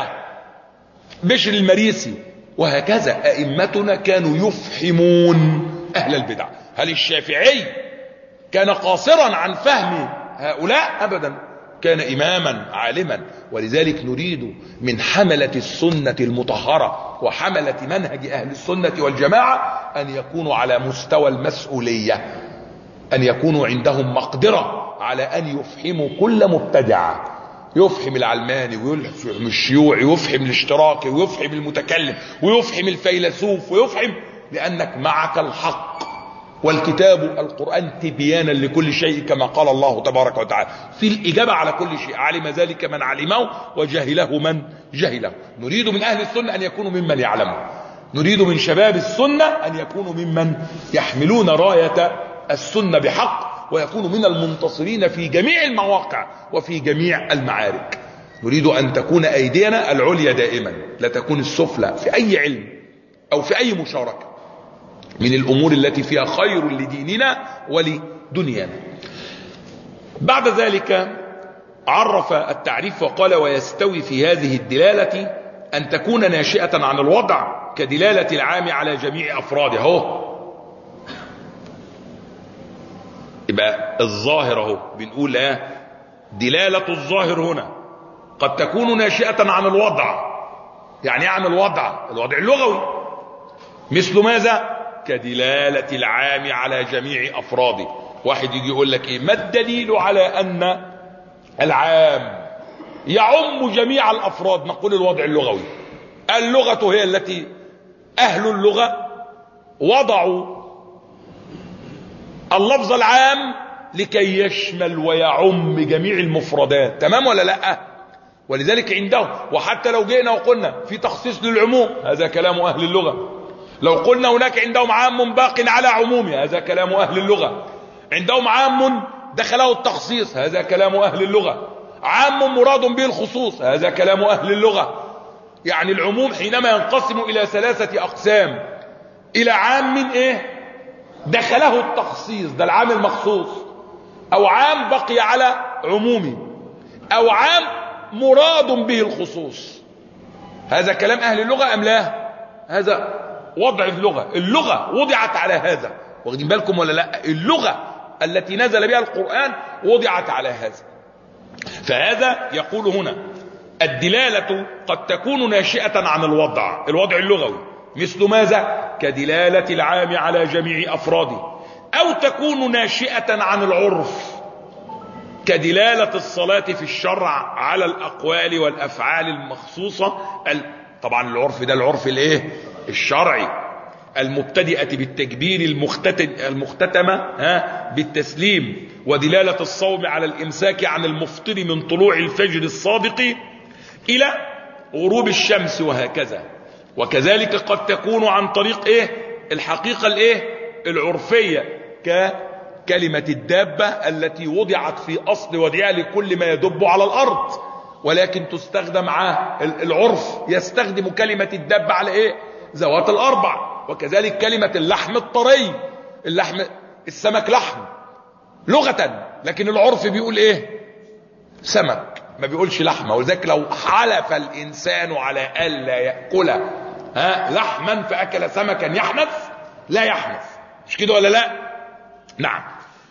بشر المريسي. وهكذا أئمتنا كانوا يفهمون أهل البدع. هل الشافعي كان قاصرا عن فهم هؤلاء؟ أبدا، كان إماما عالما. ولذلك نريد من حملة السنة المطهرة وحملة منهج أهل السنة والجماعة أن يكونوا على مستوى المسؤولية، أن يكونوا عندهم مقدرة على أن يفهموا كل مبتدع، يفهم العلماني ويفهم الشيوعي ويفهم الاشتراكي ويفهم المتكلم ويفهم الفيلسوف ويفهم، لأنك معك الحق والكتاب القرآن تبيانا لكل شيء كما قال الله تبارك وتعالى في الإجابة على كل شيء. علم ذلك من علمه وجهله من جهله. نريد من أهل السنة أن يكونوا ممن يعلمون، نريد من شباب السنة أن يكونوا ممن يحملون راية السنة بحق، ويكونوا من المنتصرين في جميع المواقع وفي جميع المعارك. نريد أن تكون أيدينا العليا دائما، لا تكون السفلى في أي علم أو في أي مشاركة من الأمور التي فيها خير لديننا ولدنيانا. بعد ذلك عرف التعريف وقال ويستوي في هذه الدلالة أن تكون ناشئة عن الوضع كدلالة العام على جميع أفراده. اهو يبقى الظاهر اهو بنقول ايه؟ دلالة الظاهر هنا قد تكون ناشئة عن الوضع. يعني عن الوضع الوضع اللغوي، مثل ماذا؟ كدلالة العام على جميع أفراده. واحد يجي يقول لك إيه؟ ما الدليل على أن العام يعم جميع الأفراد؟ نقول الوضع اللغوي. اللغة هي التي أهل اللغة وضعوا اللفظ العام لكي يشمل ويعم جميع المفردات. تمام ولا لا؟ ولذلك عندهم، وحتى لو جئنا وقلنا في تخصيص للعموم، هذا كلام أهل اللغة. لو قلنا هناك عندهم عام باق على عمومه، هذا كلام أهل اللغة. عندهم عام دخله التخصيص، هذا كلام أهل اللغة. عام مراد به الخصوص، هذا كلام أهل اللغة. يعني العموم حينما ينقسم إلى ثلاثة أقسام: إلى عام إيه دخله التخصيص، ده العام المخصوص، أو عام بقي على عمومه، أو عام مراد به الخصوص. هذا كلام أهل اللغة أم لا؟ هذا وضع اللغة. اللغة وضعت على هذا، واخدين بالكم ولا لا؟ اللغة التي نزل بها القرآن وضعت على هذا. فهذا يقول هنا الدلالة قد تكون ناشئة عن الوضع، الوضع اللغوي، مثل ماذا؟ كدلالة العام على جميع أفراده. أو تكون ناشئة عن العرف، كدلالة الصلاة في الشرع على الأقوال والأفعال المخصوصة. طبعا العرف ده العرف الايه؟ الشرعي، المبتدئة بالتكبير المختتمة ها بالتسليم. ودلالة الصوم على الإمساك عن المفطر من طلوع الفجر الصادق إلى غروب الشمس، وهكذا. وكذلك قد تكون عن طريق ايه؟ الحقيقة الايه؟ العرفية، ككلمة الدابة التي وضعت في أصل وضعها لكل ما يدب على الأرض، ولكن تستخدم مع العرف يستخدم كلمة الدابة على ايه؟ ذوات الأربع. وكذلك كلمة اللحم الطري، اللحم السمك لحم لغة، لكن العرف بيقول ايه؟ سمك، ما بيقولش لحمة. ولذلك لو حلف الإنسان على ألا يأكل ها لحما فأكل سمكا يحنث؟ لا يحنث، مش كده ولا لا؟ نعم.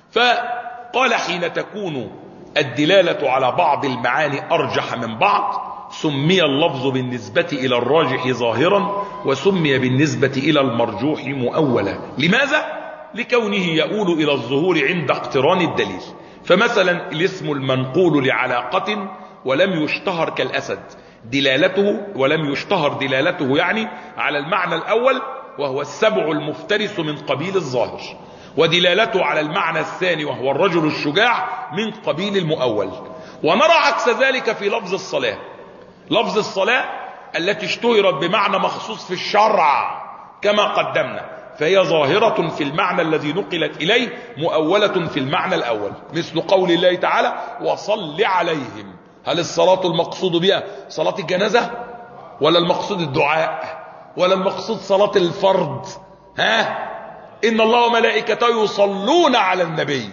فقال حين تكون الدلالة على بعض المعاني أرجح من بعض سمي اللفظ بالنسبة إلى الراجح ظاهرا، وسمي بالنسبة إلى المرجوح مؤولا. لماذا؟ لكونه يؤول إلى الظهور عند اقتران الدليل. فمثلا الاسم المنقول لعلاقة ولم يشتهر كالأسد، دلالته ولم يشتهر دلالته يعني على المعنى الأول وهو السبع المفترس من قبيل الظاهر، ودلالته على المعنى الثاني وهو الرجل الشجاع من قبيل المؤول. ونرى عكس ذلك في لفظ الصلاة. لفظ الصلاة التي اشتهرت بمعنى مخصوص في الشرع كما قدمنا، فهي ظاهرة في المعنى الذي نقلت إليه، مؤولة في المعنى الأول، مثل قول الله تعالى وصل عليهم. هل الصلاة المقصود بها صلاة الجنازة، ولا المقصود الدعاء، ولا المقصود صلاة الفرض؟ ها؟ إن الله وملائكته يصلون على النبي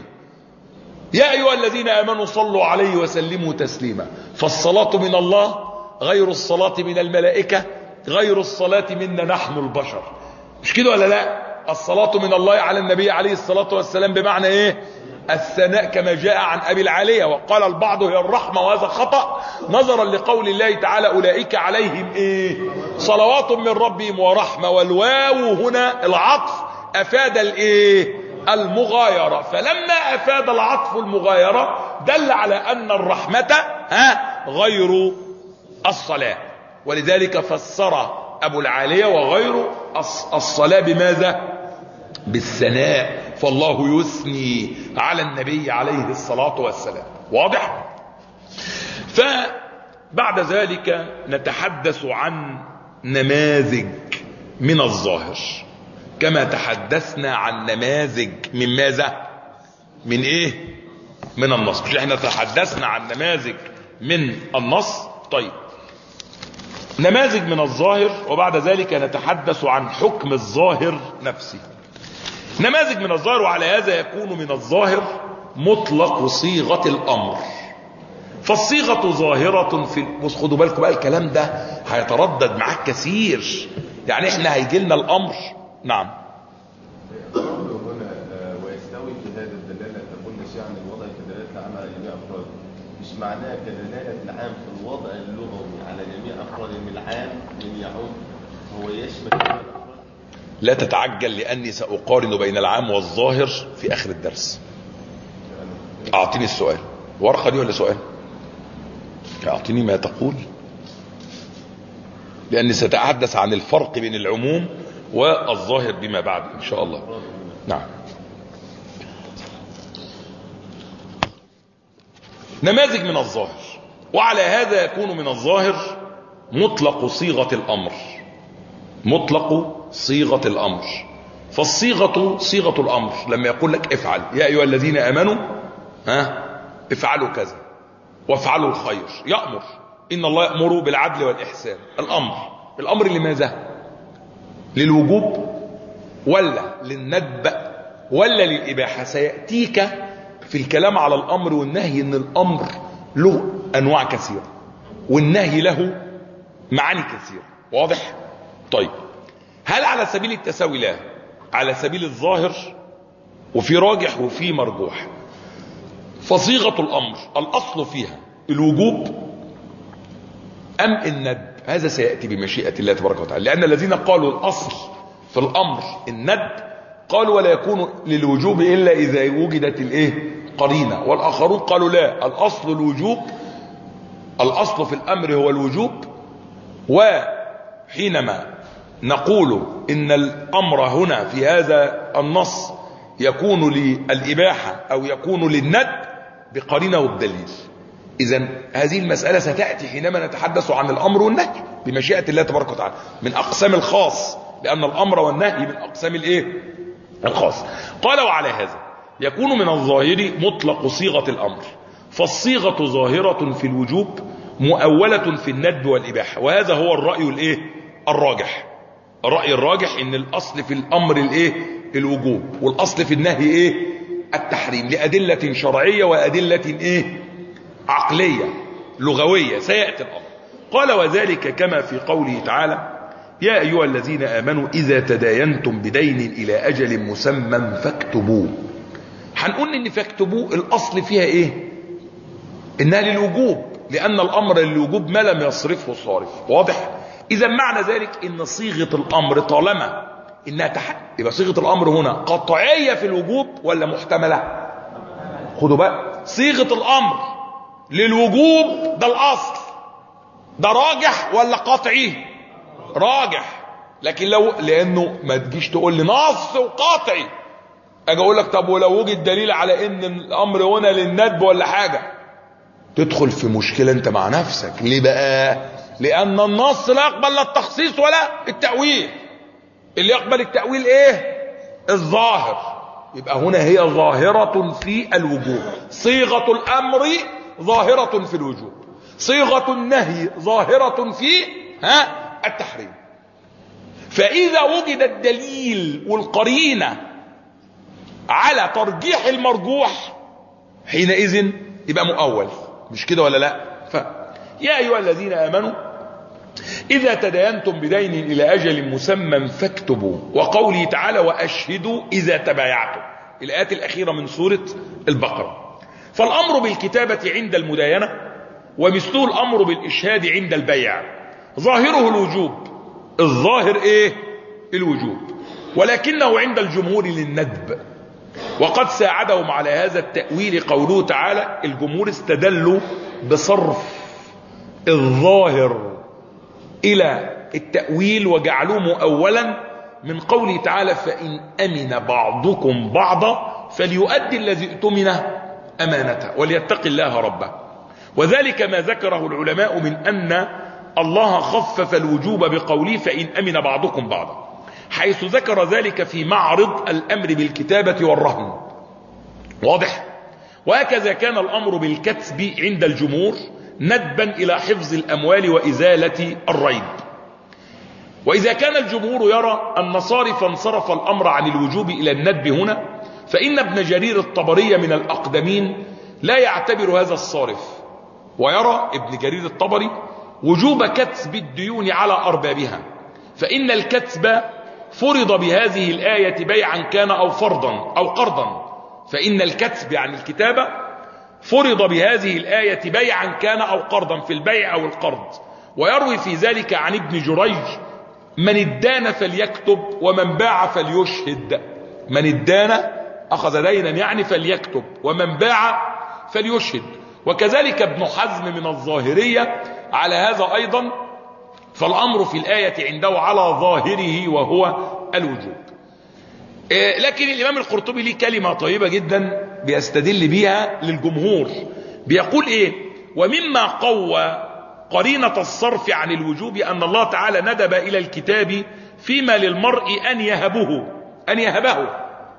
يا أيها الذين آمنوا صلوا عليه وسلموا تسليما. فالصلاة من الله غير الصلاة من الملائكة غير الصلاة منا نحن البشر، مش كده ولا لا؟ الصلاة من الله على النبي عليه الصلاة والسلام بمعنى ايه؟ الثناء، كما جاء عن أبي العالية. وقال البعض هي الرحمة، وهذا خطأ نظرا لقول الله تعالى أولئك عليهم ايه؟ صلوات من ربهم ورحمة. والواو هنا العطف أفاد الايه؟ المغايرة. فلما أفاد العطف المغايرة دل على أن الرحمة ها غير الصلاة. ولذلك فسر أبو العالية وغيره الصلاة بماذا؟ بالثناء. فالله يثني على النبي عليه الصلاة والسلام. واضح؟ فبعد ذلك نتحدث عن نماذج من الظاهر، كما تحدثنا عن نماذج من ماذا؟ من ايه؟ من النص. مش احنا تحدثنا عن نماذج من النص؟ طيب، نماذج من الظاهر، وبعد ذلك نتحدث عن حكم الظاهر نفسه. نماذج من الظاهر، وعلى هذا يكون من الظاهر مطلق صيغة الأمر. فالصيغة ظاهرة في، بص خدوا بالكم بقى الكلام ده هيتردد معاك كثير. يعني احنا هيجي لنا الأمر. نعم. ويستوي في هذا الدلالة تكون ناشئة عن الوضع كدلالة العام على جميع أفراد، مش معناها كدلالة العام في الوضع اللغوي على جميع أفراد من العام من يعود هو يشمل جميع الأفراد. لا تتعجل لأني سأقارن بين العام والظاهر في آخر الدرس. أعطيني السؤال. ورقة دي ولا سؤال؟ أعطيني ما تقول، لأني سأتحدث عن الفرق بين العموم والظاهر بما بعد إن شاء الله. نعم. نماذج من الظاهر. وعلى هذا يكون من الظاهر مطلق صيغة الأمر. مطلق صيغة الأمر. فالصيغة صيغة الأمر لما يقول لك افعل يا أيها الذين آمنوا ها افعلوا كذا وافعلوا الخير، يأمر. إن الله يأمر بالعدل والإحسان. الأمر. الأمر لماذا؟ للوجوب ولا للندب ولا للإباحة؟ سيأتيك في الكلام على الأمر والنهي إن الأمر له أنواع كثيرة والنهي له معاني كثيرة. واضح؟ طيب، هل على سبيل التساوي؟ لا، على سبيل الظاهر، وفي راجح وفي مرجوح. فصيغة الأمر الأصل فيها الوجوب أم الندب؟ هذا سيأتي بمشيئة الله تبارك وتعالى، لأن الذين قالوا الأصل في الأمر الندب قالوا ولا يكون للوجوب إلا إذا وجدت الإيه؟ قرينة. والآخرون قالوا لا، الأصل الوجوب، الأصل في الأمر هو الوجوب. وحينما نقول إن الأمر هنا في هذا النص يكون للإباحة أو يكون للندب بقرينة وبدليل. إذن هذه المسألة ستأتي حينما نتحدث عن الأمر والنهي بمشيئة الله تبارك وتعالى من أقسام الخاص، لأن الأمر والنهي من أقسام الإيه؟ الخاص. قال وعلى هذا يكون من الظاهر مطلق صيغة الأمر. فالصيغة ظاهرة في الوجوب مؤولة في الندب والإباحة. وهذا هو الرأي الإيه؟ الراجح. الرأي الراجح إن الأصل في الأمر الإيه؟ الوجوب، والأصل في النهي إيه؟ التحريم، لأدلة شرعية وأدلة إيه؟ عقلية لغوية. سيأتي الأمر. قال وذلك كما في قوله تعالى يا أيها الذين آمنوا إذا تداينتم بدين إلى أجل مسمى فاكتبوه. هنقول إن فاكتبوه الأصل فيها إيه؟ إنها للوجوب، لأن الأمر للوجوب ما لم يصرفه الصارف. واضح؟ إذا معنى ذلك إن صيغة الأمر طالما إنها تح... يبقى صيغة الأمر هنا قطعية في الوجوب ولا محتملة؟ خدوا بقى، صيغة الأمر للوجوب ده الأصل، ده راجح ولا قطعي؟ راجح. لكن لو لأنه ما تجيش تقول لي نص وقاطعي، أجي أقول لك طب ولو وجد دليل على إن الأمر هنا للندب ولا حاجة، تدخل في مشكلة أنت مع نفسك. ليه بقى؟ لأن النص لا يقبل لا التخصيص ولا التأويل. اللي يقبل التأويل إيه؟ الظاهر. يبقى هنا هي ظاهرة في الوجوب. صيغة الأمر ظاهرة في الوجوب، صيغة النهي ظاهرة في ها التحريم. فإذا وجد الدليل والقرينة على ترجيح المرجوح حينئذ يبقى مؤول. مش كده ولا لا؟ ف يا أيها الذين آمنوا إذا تداينتم بدين إلى أجل مسمى فاكتبوا. وقوله تعالى وأشهدوا إذا تبايعتم، الآيات الأخيرة من سورة البقرة. فالأمر بالكتابة عند المداينة ومثله الأمر بالإشهاد عند البيع ظاهره الوجوب. الظاهر إيه؟ الوجوب، ولكنه عند الجمهور للندب. وقد ساعدهم على هذا التأويل قوله تعالى الجمهور استدلوا بصرف الظاهر إلى التأويل وجعلوه مؤولا من قوله تعالى فإن أمن بعضكم بعضا فليؤدي الذي اؤتمن أمانته وليتق الله ربه. وذلك ما ذكره العلماء من أن الله خفف الوجوب بقوله فإن أمن بعضكم بعضا، حيث ذكر ذلك في معرض الأمر بالكتابة والرهن. واضح؟ وهكذا كان الأمر بالكتب عند الجمهور ندبا إلى حفظ الأموال وإزالة الريب. وإذا كان الجمهور يرى أن صارفا انصرف الأمر عن الوجوب إلى الندب هنا، فإن ابن جرير الطبري من الأقدمين لا يعتبر هذا الصارف، ويرى ابن جرير الطبري وجوب كتب الديون على أربابها، فإن الكتب فرض بهذه الآية بيعا كان أو فرضا أو قرضا. فإن الكتب عن الكتابة فرض بهذه الآية بيعا كان أو قرضا في البيع أو القرض. ويروي في ذلك عن ابن جريج من ادان فليكتب ومن باع فليشهد. من ادان أخذ دينا يعني فليكتب، ومن باع فليشهد. وكذلك ابن حزم من الظاهرية على هذا أيضا، فالأمر في الآية عنده على ظاهره وهو الوجوب. لكن الإمام القرطبي ليه كلمة طيبة جدا بيستدل بيها للجمهور، بيقول إيه؟ ومما قوى قرينة الصرف عن الوجوب أن الله تعالى ندب إلى الكتاب فيما للمرء أن يهبه أن يهبه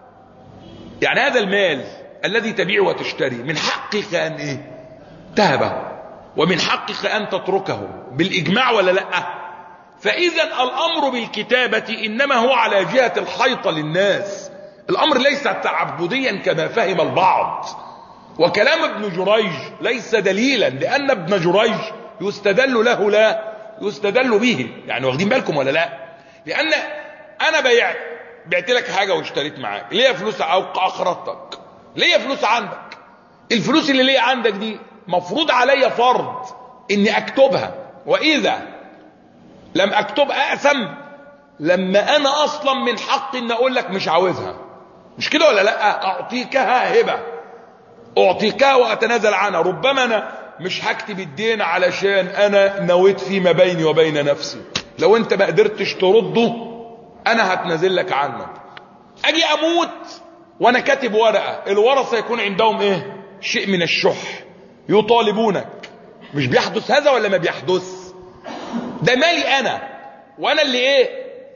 يعني هذا المال الذي تبيع وتشتري من حقك أن إيه؟ تهبه، ومن حقك أن تتركه بالإجماع ولا لا؟ فإذا الأمر بالكتابة إنما هو على جهة الحيطة للناس، الأمر ليس تعبديا كما فهم البعض. وكلام ابن جريج ليس دليلا، لأن ابن جريج يستدل له لا يستدل به. يعني واخدين بالكم ولا لا؟ لأن أنا بيعت بعت لك حاجة واشتريت معاك، ليا فلوس أو أقرضتك، ليا فلوس عندك، الفلوس اللي ليا عندك دي مفروض علي فرض إني أكتبها، وإذا لم أكتبها أثم، لما أنا أصلا من حق إن أقول لك مش عاوزها، مش كده ولا لا؟ أعطيكها هبة، أعطيكها وأتنازل عنها. ربما أنا مش هكتب الدين علشان أنا نويت فيما بيني وبين نفسي، لو أنت ما قدرتش ترده أنا هتنازل لك عنه. أجي أموت وأنا كاتب ورقة، الورثة يكون عندهم إيه؟ شيء من الشح، يطالبونك. مش بيحدث هذا ولا ما بيحدث؟ ده مالي أنا، وأنا اللي إيه؟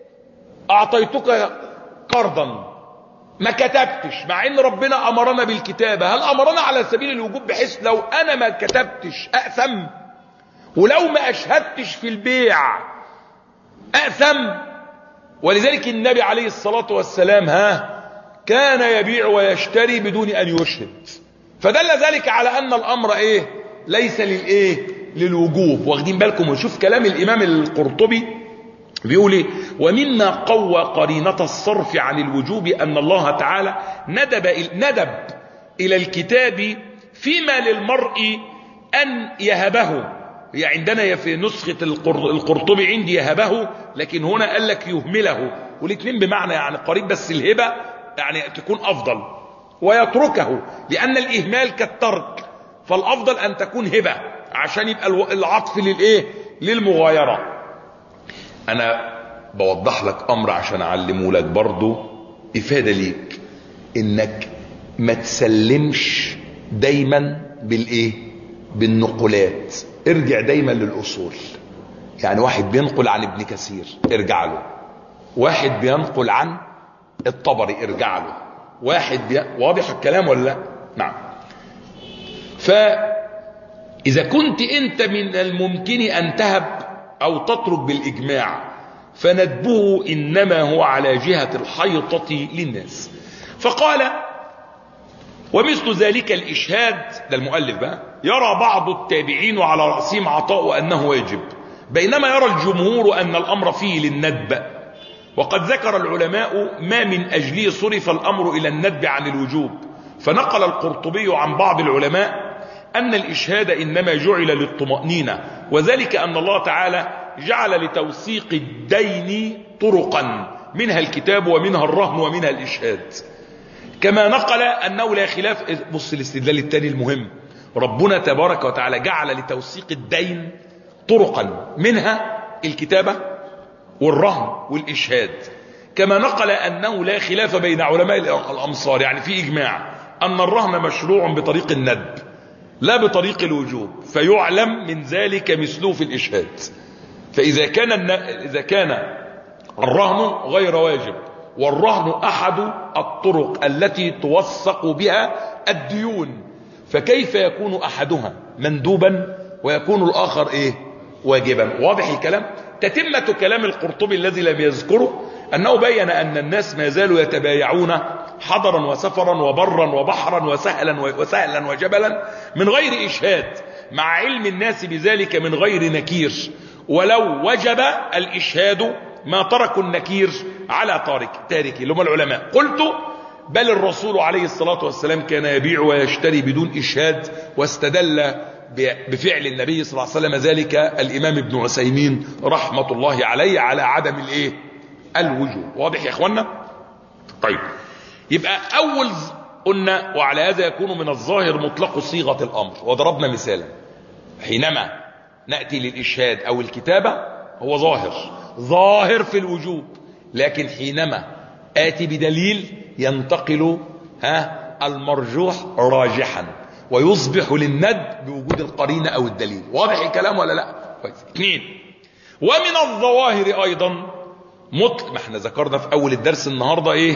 أعطيتك قرضا ما كتبتش، مع ان ربنا امرنا بالكتابة. هل امرنا على سبيل الوجوب بحيث لو انا ما كتبتش اأثم، ولو ما اشهدتش في البيع اأثم؟ ولذلك النبي عليه الصلاة والسلام ها كان يبيع ويشتري بدون ان يشهد، فدل ذلك على ان الامر ايه؟ ليس للايه؟ للوجوب. واخدين بالكم؟ ونشوف كلام الامام القرطبي بيقول ايه؟ ومما قوى قرينة الصرف عن الوجوب أن الله تعالى ندب, ندب إلى الكتاب فيما للمرء أن يهبه. هي عندنا في نسخة القرطبي عندي يهبه، لكن هنا قال لك يهمله، والاثنين بمعنى يعني قريب، بس الهبة يعني تكون أفضل. ويتركه لأن الإهمال كالترك، فالأفضل أن تكون هبة عشان يبقى العطف للإيه؟ للمغايرة. أنا بوضح لك أمر عشان أعلمه لك برضو إفادة ليك، إنك ما تسلمش دايما بالإيه؟ بالنقلات. ارجع دايما للأصول. يعني واحد بينقل عن ابن كثير ارجع له، واحد بينقل عن الطبري ارجع له، واحد بي... واضح الكلام ولا لا؟ نعم. فإذا كنت أنت من الممكن أن تهب أو تترك بالإجماع، فندبه إنما هو على جهة الحيطة للناس. فقال ومثل ذلك الإشهاد، ده المؤلف بقى، يرى بعض التابعين وعلى رأسهم عطاء أنه واجب، بينما يرى الجمهور أن الأمر فيه للندب. وقد ذكر العلماء ما من أجله صرف الأمر إلى الندب عن الوجوب. فنقل القرطبي عن بعض العلماء أن الإشهاد إنما جعل للطمأنينة، وذلك أن الله تعالى جعل لتوثيق الدين طرقا، منها الكتاب ومنها الرهن ومنها الإشهاد. كما نقل أنه لا خلاف. بص الاستدلال الثاني المهم، ربنا تبارك وتعالى جعل لتوثيق الدين طرقا، منها الكتابة والرهن والإشهاد. كما نقل أنه لا خلاف بين علماء الأمصار، يعني في إجماع أن الرهن مشروع بطريق الندب لا بطريق الوجوب، فيعلم من ذلك مثله في الإشهاد. فإذا كان إذا كان الرهن غير واجب، والرهن أحد الطرق التي توثق بها الديون، فكيف يكون أحدها مندوبا ويكون الآخر إيه؟ واجبا. واضح الكلام؟ تتمة كلام القرطبي الذي لم يذكره أنه بين أن الناس ما زالوا يتبايعون حضرا وسفرا وبرا وبحرا وسهلا وسهلا وجبلا من غير إشهاد، مع علم الناس بذلك من غير نكير، ولو وجب الإشهاد ما تركوا النكير على تارك تاركي اللي هم العلماء. قلت بل الرسول عليه الصلاة والسلام كان يبيع ويشتري بدون إشهاد، واستدل بفعل النبي صلى الله عليه وسلم ذلك الإمام ابن عثيمين رحمة الله عليه على عدم الايه الوجوب. واضح يا اخوانا؟ طيب يبقى اول قلنا وعلى هذا يكون من الظاهر مطلق صيغة الامر، وضربنا مثالا حينما نأتي للإشهاد او الكتابة هو ظاهر ظاهر في الوجوب، لكن حينما آتي بدليل ينتقل ها المرجوح راجحا ويصبح للند بوجود القرينة او الدليل. واضح الكلام ولا لا؟ كويس. اثنين، ومن الظواهر ايضا مطلق، ما احنا ذكرنا في اول الدرس النهاردة ايه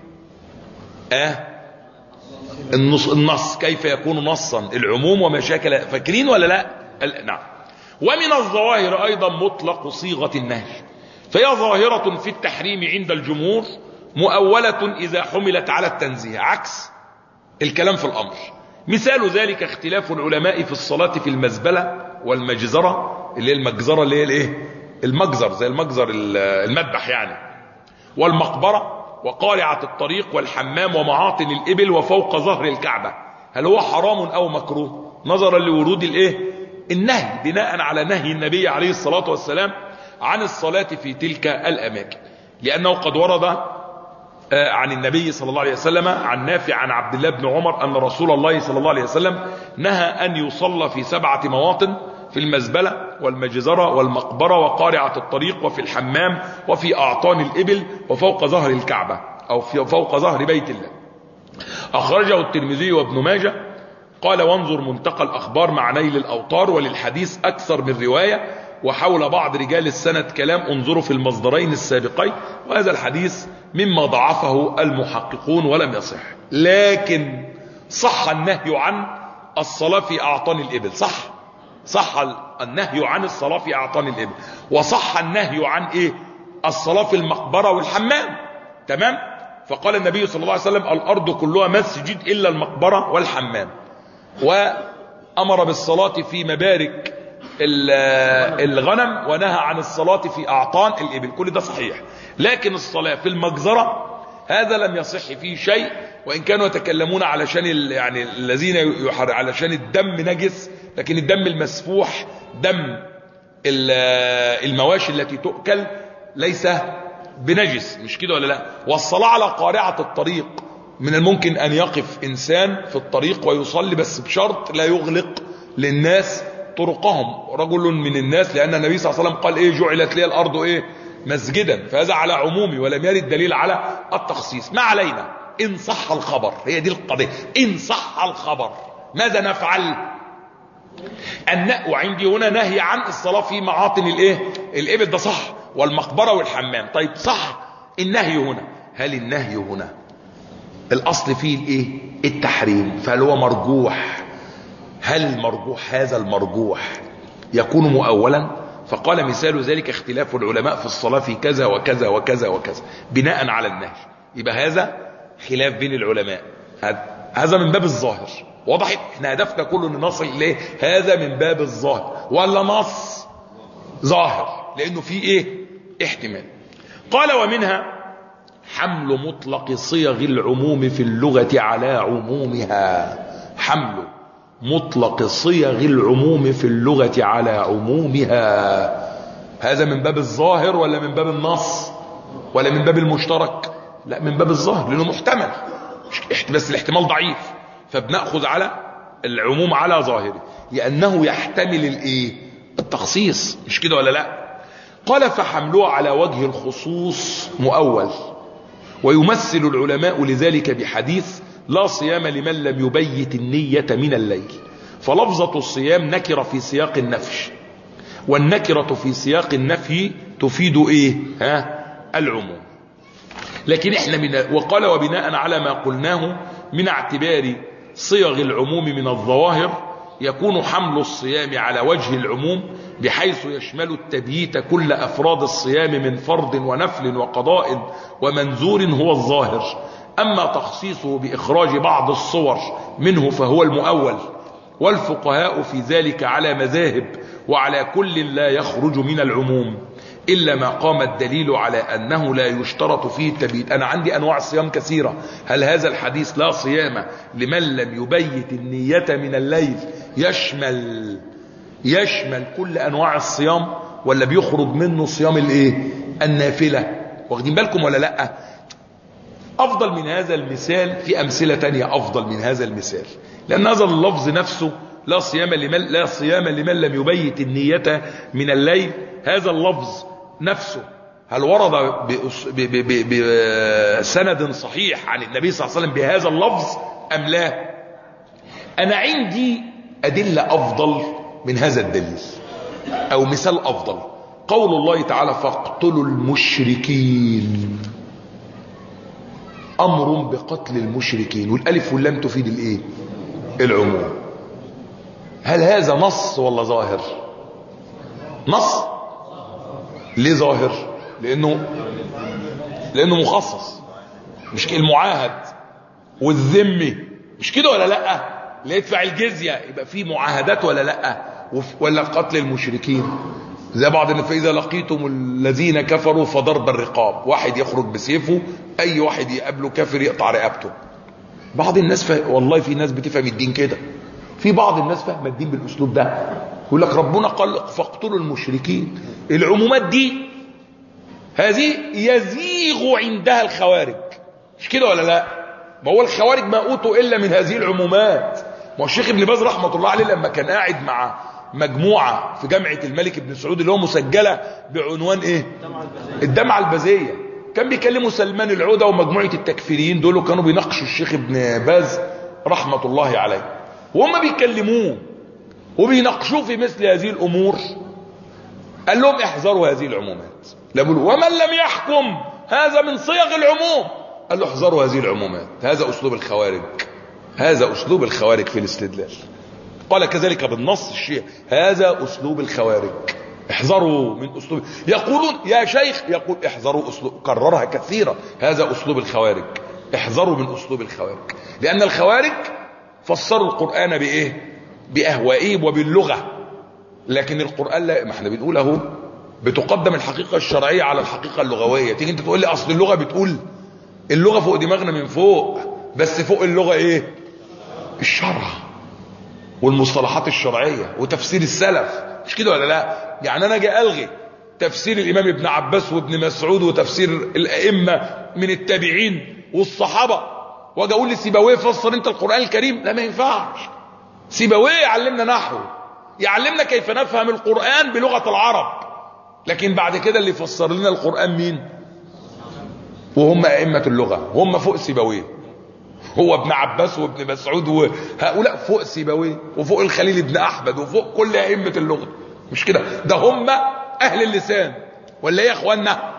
اه النص, النص كيف يكون نصا، العموم ومشاكل، فاكرين ولا لا؟ نعم. ومن الظواهر ايضا مطلق صيغة النهي، فهي ظاهرة في التحريم عند الجمهور مؤولة اذا حملت على التنزيه، عكس الكلام في الامر. مثال ذلك اختلاف العلماء في الصلاة في المزبلة والمجزرة، اللي هي المجزرة اللي هي الايه المجزر زي المجزر المذبح يعني، والمقبرة وقارعة الطريق والحمام ومعاطن الإبل وفوق ظهر الكعبة، هل هو حرام أو مكروه نظرا لورود الايه النهي بناء على نهي النبي عليه الصلاة والسلام عن الصلاة في تلك الأماكن، لأنه قد ورد عن النبي صلى الله عليه وسلم عن نافع عن عبد الله بن عمر أن رسول الله صلى الله عليه وسلم نهى أن يصلى في سبعة مواطن، في المزبلة والمجزرة والمقبرة وقارعة الطريق وفي الحمام وفي أعطان الإبل وفوق ظهر الكعبة أو في فوق ظهر بيت الله. أخرجه الترمذي وابن ماجه. قال وانظر منتقى الأخبار مع نيل الأوطار، وللحديث أكثر من رواية وحول بعض رجال السند كلام، انظروا في المصدرين السابقين، وهذا الحديث مما ضعفه المحققون ولم يصح. لكن صح النهي عن الصلاة في أعطان الإبل، صح صح النهي عن الصلاة في أعطان الإبل، وصح النهي عن إيه الصلاة في المقبرة والحمام، تمام. فقال النبي صلى الله عليه وسلم الأرض كلها مسجد إلا المقبرة والحمام، وأمر بالصلاة في مبارك الغنم ونهى عن الصلاة في أعطان الإبل، كل ده صحيح. لكن الصلاة في المجزرة هذا لم يصح فيه شيء، وإن كانوا يتكلمون علشان يعني الذين يحر علشان الدم نجس، لكن الدم المسفوح دم المواشي التي تؤكل ليس بنجس، مش كده ولا لا؟ والصلاة على قارعة الطريق، من الممكن أن يقف إنسان في الطريق ويصلي، بس بشرط لا يغلق للناس طرقهم رجل من الناس، لأن النبي صلى الله عليه وسلم قال إيه جعلت لي الأرض إيه مسجدا، فهذا على عمومي ولم يرد دليل على التخصيص. ما علينا إن صح الخبر، هي دي القضية، إن صح الخبر ماذا نفعل؟ النهي وعندي هنا نهي عن الصلاة في معاطن الايه الإبل، ده صح، والمقبرة والحمام. طيب صح النهي هنا، هل النهي هنا الأصل فيه الايه التحريم، فهل هو مرجوح؟ هل المرجوح هذا المرجوح يكون مؤولا؟ فقال مثال ذلك اختلاف العلماء في الصلاة في كذا وكذا وكذا وكذا بناء على النهي، يبقى هذا خلاف بين العلماء، هذا من باب الظاهر. وضحت؟ احنا هدفنا كله ان نصل اليه هذا من باب الظاهر ولا نص ظاهر، لانه فيه ايه احتمال. قال ومنها حمل مطلق صيغ العموم في اللغة على عمومها، حمل مطلق صيغ العموم في اللغة على عمومها، هذا من باب الظاهر ولا من باب النص ولا من باب المشترك؟ لا من باب الظاهر، لانه محتمل، بس الاحتمال ضعيف، فبنأخذ على العموم على ظاهره لأنه يحتمل الايه التخصيص، مش كده ولا لا؟ قال فحملوه على وجه الخصوص مؤول، ويمثل العلماء لذلك بحديث لا صيام لمن لم يبيت النية من الليل، فلفظة الصيام نكرة في سياق النفي، والنكرة في سياق النفي تفيد ايه ها العموم. لكن احنا من وقال وبناء على ما قلناه من اعتبار صيغ العموم من الظواهر يكون حمل الصيام على وجه العموم بحيث يشمل التبييت كل أفراد الصيام من فرض ونفل وقضاء ومنذور هو الظاهر، أما تخصيصه بإخراج بعض الصور منه فهو المؤول، والفقهاء في ذلك على مذاهب، وعلى كل لا يخرج من العموم إلا ما قام الدليل على أنه لا يشترط فيه التبييت. أنا عندي أنواع الصيام كثيرة، هل هذا الحديث لا صيام لمن لم يبيت النية من الليل يشمل يشمل كل انواع الصيام ولا بيخرج منه صيام الايه النافلة؟ واخدين بالكم ولا لا؟ افضل من هذا المثال في امثلة تانية افضل من هذا المثال، لان هذا اللفظ نفسه لا صيام لمن لا صيام لمن لم يبيت النية من الليل. هذا اللفظ نفسه هل ورد بسند صحيح عن النبي صلى الله عليه وسلم بهذا اللفظ ام لا؟ انا عندي ادلة افضل من هذا الدليل، او مثال افضل. قول الله تعالى فاقتلوا المشركين، امر بقتل المشركين، والالف واللام تفيد الايه العموم. هل هذا نص ولا ظاهر؟ نص. ليه ظاهر؟ لانه لانه مخصص، مش المعاهد والذمي، مش كده ولا لا؟ اللي يدفع الجزية يبقى في معاهدات ولا لا؟ ولا قتل المشركين زي بعض الناس فاذا لقيتم الذين كفروا فضرب الرقاب، واحد يخرج بسيفه اي واحد يقابله كافر يقطع رقبته. بعض الناس ف... والله في ناس بتفهم الدين كده، في بعض الناس فاهم الدين بالاسلوب ده، يقول لك ربنا قال فاقتلوا المشركين. العمومات دي هذه يزيغ عندها الخوارج، مش كده ولا لا؟ ما هو الخوارج ما اوتوا الا من هذه العمومات. ما هو الشيخ ابن باز رحمه الله عليه لما كان قاعد مع مجموعه في جامعه الملك ابن سعود اللي هو مسجله بعنوان ايه الدمعه البازيه، كان بيكلموا سلمان العوده ومجموعه التكفيريين دول، كانوا بيناقشوا الشيخ ابن باز رحمه الله عليه، وهم بيكلموه وبيناقشوه في مثل هذه الامور. قال لهم احذروا هذه العمومات، ومن لم يحكم هذا من صيغ العموم. قال له احذروا هذه العمومات، هذا اسلوب الخوارج، هذا اسلوب الخوارج في الاستدلال. قال كذلك بالنص الشيعي، هذا اسلوب الخوارج، احذروا من اسلوب. يقولون يا شيخ، يقول احذروا اسلوب، كررها كثيرا، هذا اسلوب الخوارج، احذروا من اسلوب الخوارج، لان الخوارج فسروا القرآن بايه؟ باهوائهم وباللغة، لكن القرآن لا. ما احنا بنقول اهو بتقدم الحقيقة الشرعية على الحقيقة اللغوية. تيجي انت تقول لي اصل اللغة بتقول، اللغة فوق دماغنا من فوق، بس فوق اللغة ايه؟ الشرع والمصطلحات الشرعية وتفسير السلف، مش كده ولا لا؟ يعني انا جاي الغي تفسير الامام ابن عباس وابن مسعود وتفسير الائمة من التابعين والصحابة، واجي اقول لسيبويه فسر انت القرآن الكريم؟ لا، ما ينفعش. سيبويه يعلمنا نحو، يعلمنا كيف نفهم القرآن بلغة العرب، لكن بعد كده اللي يفسر لنا القرآن مين؟ وهم ائمة اللغة، هم فوق سيبويه، هو ابن عباس وابن مسعود وهؤلاء فوق سيبويه وفوق الخليل بن احمد وفوق كل ائمة اللغة، مش كده؟ ده هم اهل اللسان، ولا ايه يا اخوانا؟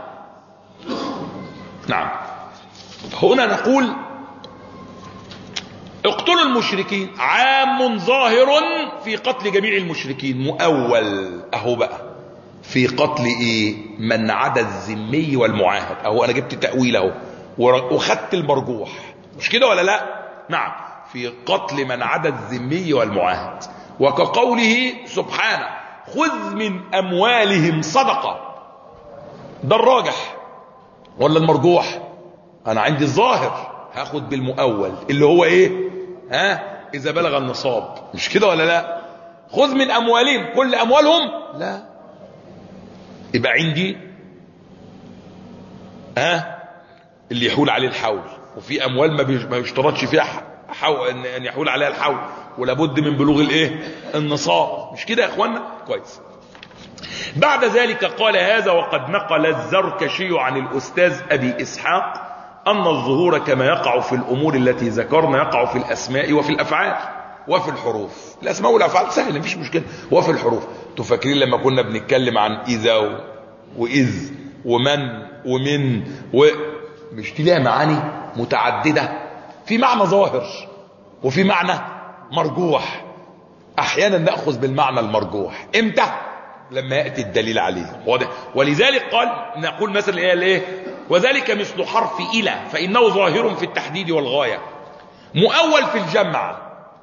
نعم. هنا نقول اقتلوا المشركين، عام ظاهر في قتل جميع المشركين، مؤول اهو بقى في قتل ايه؟ من عدا الذمي والمعاهد. اهو انا جبت تأويل اهو وخدت المرجوح، مش كده ولا لا؟ نعم، في قتل من عدا الذمي والمعاهد. وكقوله سبحانه خذ من اموالهم صدقة، ده الراجح ولا المرجوح؟ انا عندي الظاهر، هاخد بالمؤول اللي هو ايه؟ ها اذا بلغ النصاب، مش كده ولا لا؟ خذ من اموالهم، كل اموالهم؟ لا، يبقى عندي ها اللي يحول عليه الحول، وفي اموال ما يشترطش فيها حول ان يحول عليها الحول، ولا بد من بلوغ الايه؟ النصاب، مش كده يا اخوانا؟ كويس. بعد ذلك قال هذا وقد نقل الزركشي عن الاستاذ ابي اسحاق ان الظهور كما يقع في الامور التي ذكرنا يقع في الاسماء وفي الافعال وفي الحروف. الاسماء والافعال سهل، مفيش مشكله، وفي الحروف. انتوا فاكرين لما كنا بنتكلم عن اذا واذ ومن ومن و مش دي لها معاني متعدده؟ في معنى ظاهر وفي معنى مرجوح. احيانا ناخذ بالمعنى المرجوح امتى؟ لما ياتي الدليل عليه، واضح؟ ولذلك قال نقول مثلا ايه الايه وذلك مثل حرف الى فانه ظاهر في التحديد والغايه، مؤول في الجمع،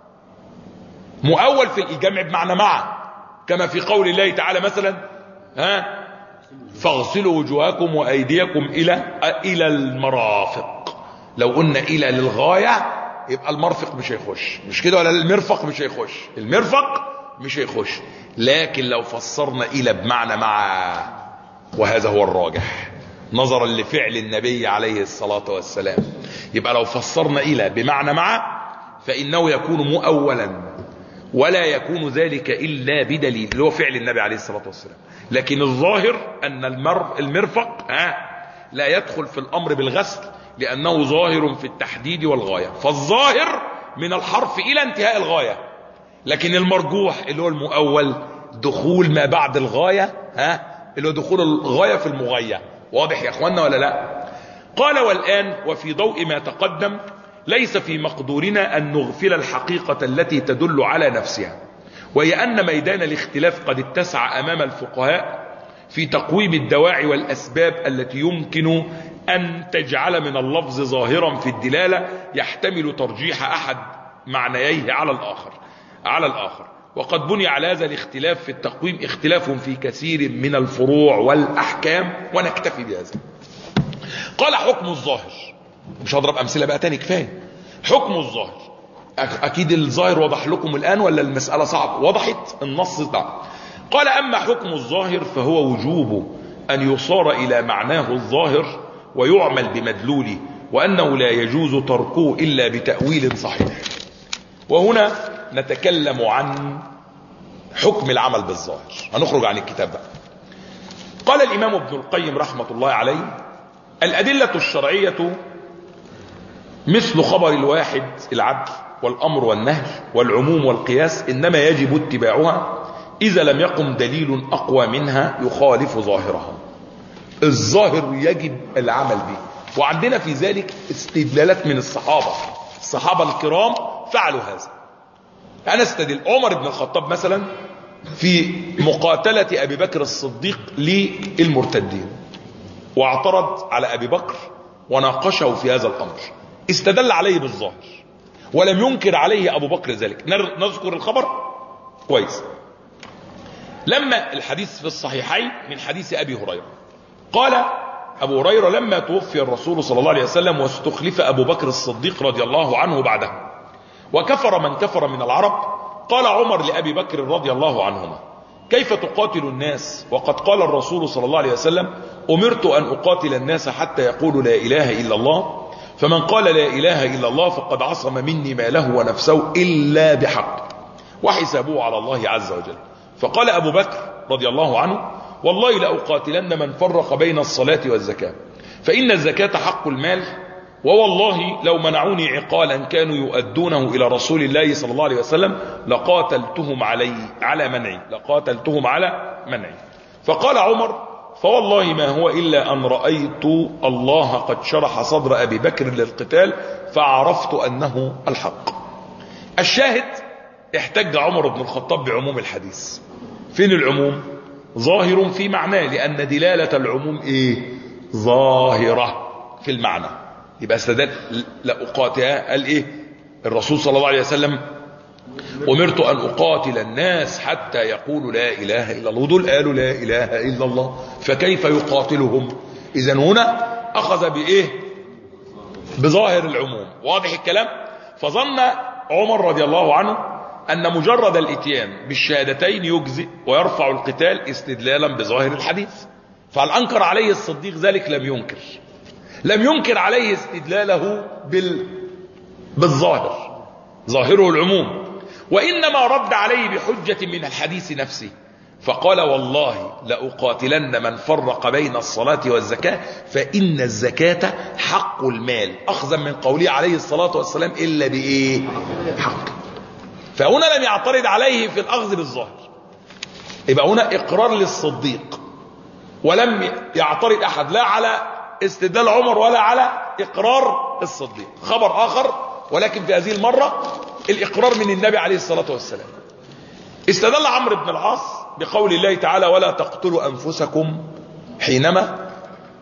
مؤول في الجمع بمعنى مع، كما في قول الله تعالى مثلا ها فاغسلوا وجوهكم وايديكم الى الى المرافق. لو قلنا الى للغايه يبقى المرفق مش هيخش، مش كده؟ ولا المرفق مش هيخش، المرفق مش هيخش. لكن لو فسرنا إلى بمعنى مع، وهذا هو الراجح نظرا لفعل النبي عليه الصلاة والسلام، يبقى لو فسرنا إلى بمعنى مع فإنه يكون مؤولا، ولا يكون ذلك إلا بدليل اللي هو فعل النبي عليه الصلاة والسلام. لكن الظاهر أن المر المرفق ها لا يدخل في الأمر بالغسل، لأنه ظاهر في التحديد والغاية، فالظاهر من الحرف إلى انتهاء الغاية. لكن المرجوح اللي هو المؤول دخول ما بعد الغاية، ها اللي هو دخول الغاية في المغاية. واضح يا اخوانا ولا لا؟ قال والآن وفي ضوء ما تقدم ليس في مقدورنا أن نغفل الحقيقة التي تدل على نفسها، وهي أن ميدان الاختلاف قد اتسع أمام الفقهاء في تقويم الدواعي والأسباب التي يمكن أن تجعل من اللفظ ظاهرا في الدلالة يحتمل ترجيح أحد معنييه على الآخر على الآخر وقد بني على هذا الاختلاف في التقويم اختلاف في كثير من الفروع والأحكام، ونكتفي بهذا. قال حكم الظاهر، مش هضرب أمثلة بقى تاني، كفاية. حكم الظاهر، أكيد الظاهر وضح لكم الآن ولا المسألة صعب؟ وضحت النص ده. قال أما حكم الظاهر فهو وجوب أن يصار إلى معناه الظاهر ويعمل بمدلوله، وأنه لا يجوز تركه إلا بتأويل صحيح. وهنا نتكلم عن حكم العمل بالظاهر، هنخرج عن الكتاب بقى. قال الإمام ابن القيم رحمة الله عليه: الأدلة الشرعية مثل خبر الواحد العدل والأمر والنهي والعموم والقياس، إنما يجب اتباعها إذا لم يقم دليل أقوى منها يخالف ظاهرها. الظاهر يجب العمل به، وعندنا في ذلك استدلالات من الصحابة الصحابة الكرام فعلوا هذا. أنا استدل عمر بن الخطاب مثلا في مقاتلة أبي بكر الصديق للمرتدين، واعترض على أبي بكر وناقشه في هذا الأمر، استدل عليه بالظاهر ولم ينكر عليه أبو بكر ذلك. نذكر الخبر كويس. لما الحديث في الصحيحين من حديث أبي هريرة، قال أبو هريرة: لما توفي الرسول صلى الله عليه وسلم واستخلف أبو بكر الصديق رضي الله عنه بعده وكفر من كفر من العرب، قال عمر لأبي بكر رضي الله عنهما: كيف تقاتل الناس وقد قال الرسول صلى الله عليه وسلم: أمرت أن أقاتل الناس حتى يقولوا لا إله إلا الله، فمن قال لا إله إلا الله فقد عصم مني ماله ونفسه إلا بحق وحسابه على الله عز وجل. فقال أبو بكر رضي الله عنه: والله لأقاتلن من فرق بين الصلاة والزكاة، فإن الزكاة حق المال، ووالله لو منعوني عقالا كانوا يؤدونه إلى رسول الله صلى الله عليه وسلم لقاتلتهم علي على منعي لقاتلتهم على منعي. فقال عمر: فوالله ما هو إلا أن رأيت الله قد شرح صدر أبي بكر للقتال فعرفت أنه الحق. الشاهد: احتج عمر بن الخطاب بعموم الحديث. فين العموم؟ ظاهر في معناه، لأن دلالة العموم إيه؟ ظاهرة في المعنى. يبقى استدل لأقاتها، قال إيه الرسول صلى الله عليه وسلم: أمرت أن أقاتل الناس حتى يقولوا لا إله إلا الله، ودول قالوا لا إله إلا الله، فكيف يقاتلهم؟ إذن هنا أخذ بإيه؟ بظاهر العموم. واضح الكلام؟ فظن عمر رضي الله عنه أن مجرد الاتيان بالشهادتين يجزئ ويرفع القتال استدلالا بظاهر الحديث. فهل أنكر عليه الصديق ذلك؟ لم ينكر لم ينكر عليه استدلاله بال... بالظاهر، ظاهره العموم، وإنما رد عليه بحجة من الحديث نفسه، فقال: والله لأقاتلن من فرق بين الصلاة والزكاة فإن الزكاة حق المال، أخذا من قوله عليه الصلاة والسلام: إلا بإيه؟ حق. فهنا لم يعترض عليه في الأخذ بالظاهر، يبقى هنا إقرار للصديق، ولم يعترض أحد لا على استدلال عمر ولا على إقرار الصديق. خبر آخر، ولكن في هذه المرة الإقرار من النبي عليه الصلاة والسلام. استدل عمرو بن العاص بقول الله تعالى: ولا تقتلوا أنفسكم حينما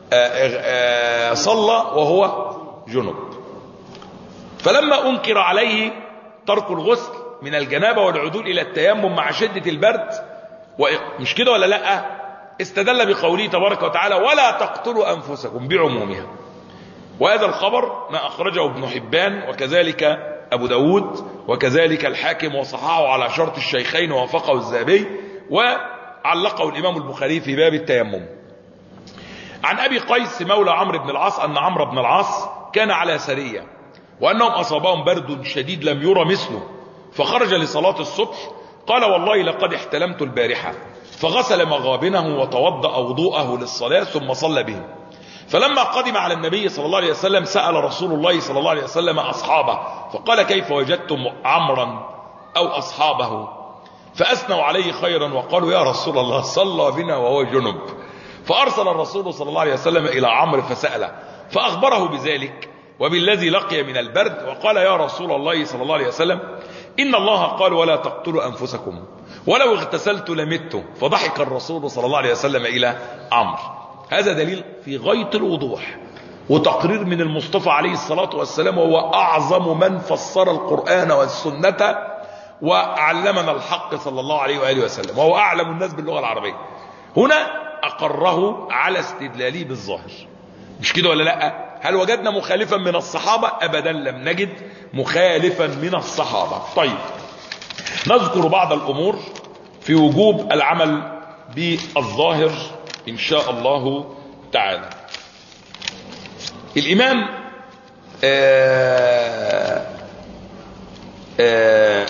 صلى وهو جنب. فلما أنكر عليه ترك الغسل من الجنابة والعدول إلى التيمم مع شدة البرد، مش كده ولا لا؟ استدل بقوله تبارك وتعالى: ولا تقتلوا أنفسكم بعمومها. وهذا الخبر ما أخرجه ابن حبان وكذلك أبو داود وكذلك الحاكم وصححه على شرط الشيخين ووافقه الذهبي، وعلقه الإمام البخاري في باب التيمم. عن أبي قيس مولى عمرو بن العاص أن عمرو بن العاص كان على سرية وأنهم أصابهم برد شديد لم يرى مثله، فخرج لصلاة الصبح قال والله لقد احتلمت البارحة، فغسل مغابنه وتوضأ وضوءه للصلاة ثم صلى بهم. فلما قدم على النبي صلى الله عليه وسلم سأل رسول الله صلى الله عليه وسلم أصحابه فقال كيف وجدتم عمرا أو أصحابه؟ فأثنوا عليه خيرا وقالوا يا رسول الله صلى بنا وهو جنب. فأرسل الرسول صلى الله عليه وسلم إلى عمرو فسأله فأخبره بذلك وبالذي لقي من البرد، وقال يا رسول الله صلى الله عليه وسلم إن الله قال ولا تقتلوا أنفسكم ولو اغتسلت لمت. فضحك الرسول صلى الله عليه وسلم إلى عمرو. هذا دليل في غاية الوضوح وتقرير من المصطفى عليه الصلاة والسلام، وهو أعظم من فسر القرآن والسنة وعلمنا الحق صلى الله عليه وآله وسلم، وهو أعلم الناس باللغة العربية. هنا أقره على استدلاله بالظاهر، مش كده ولا لا؟ هل وجدنا مخالفا من الصحابة؟ أبدا لم نجد مخالفا من الصحابة. طيب نذكر بعض الأمور في وجوب العمل بالظاهر إن شاء الله تعالى. الإمام آآ آآ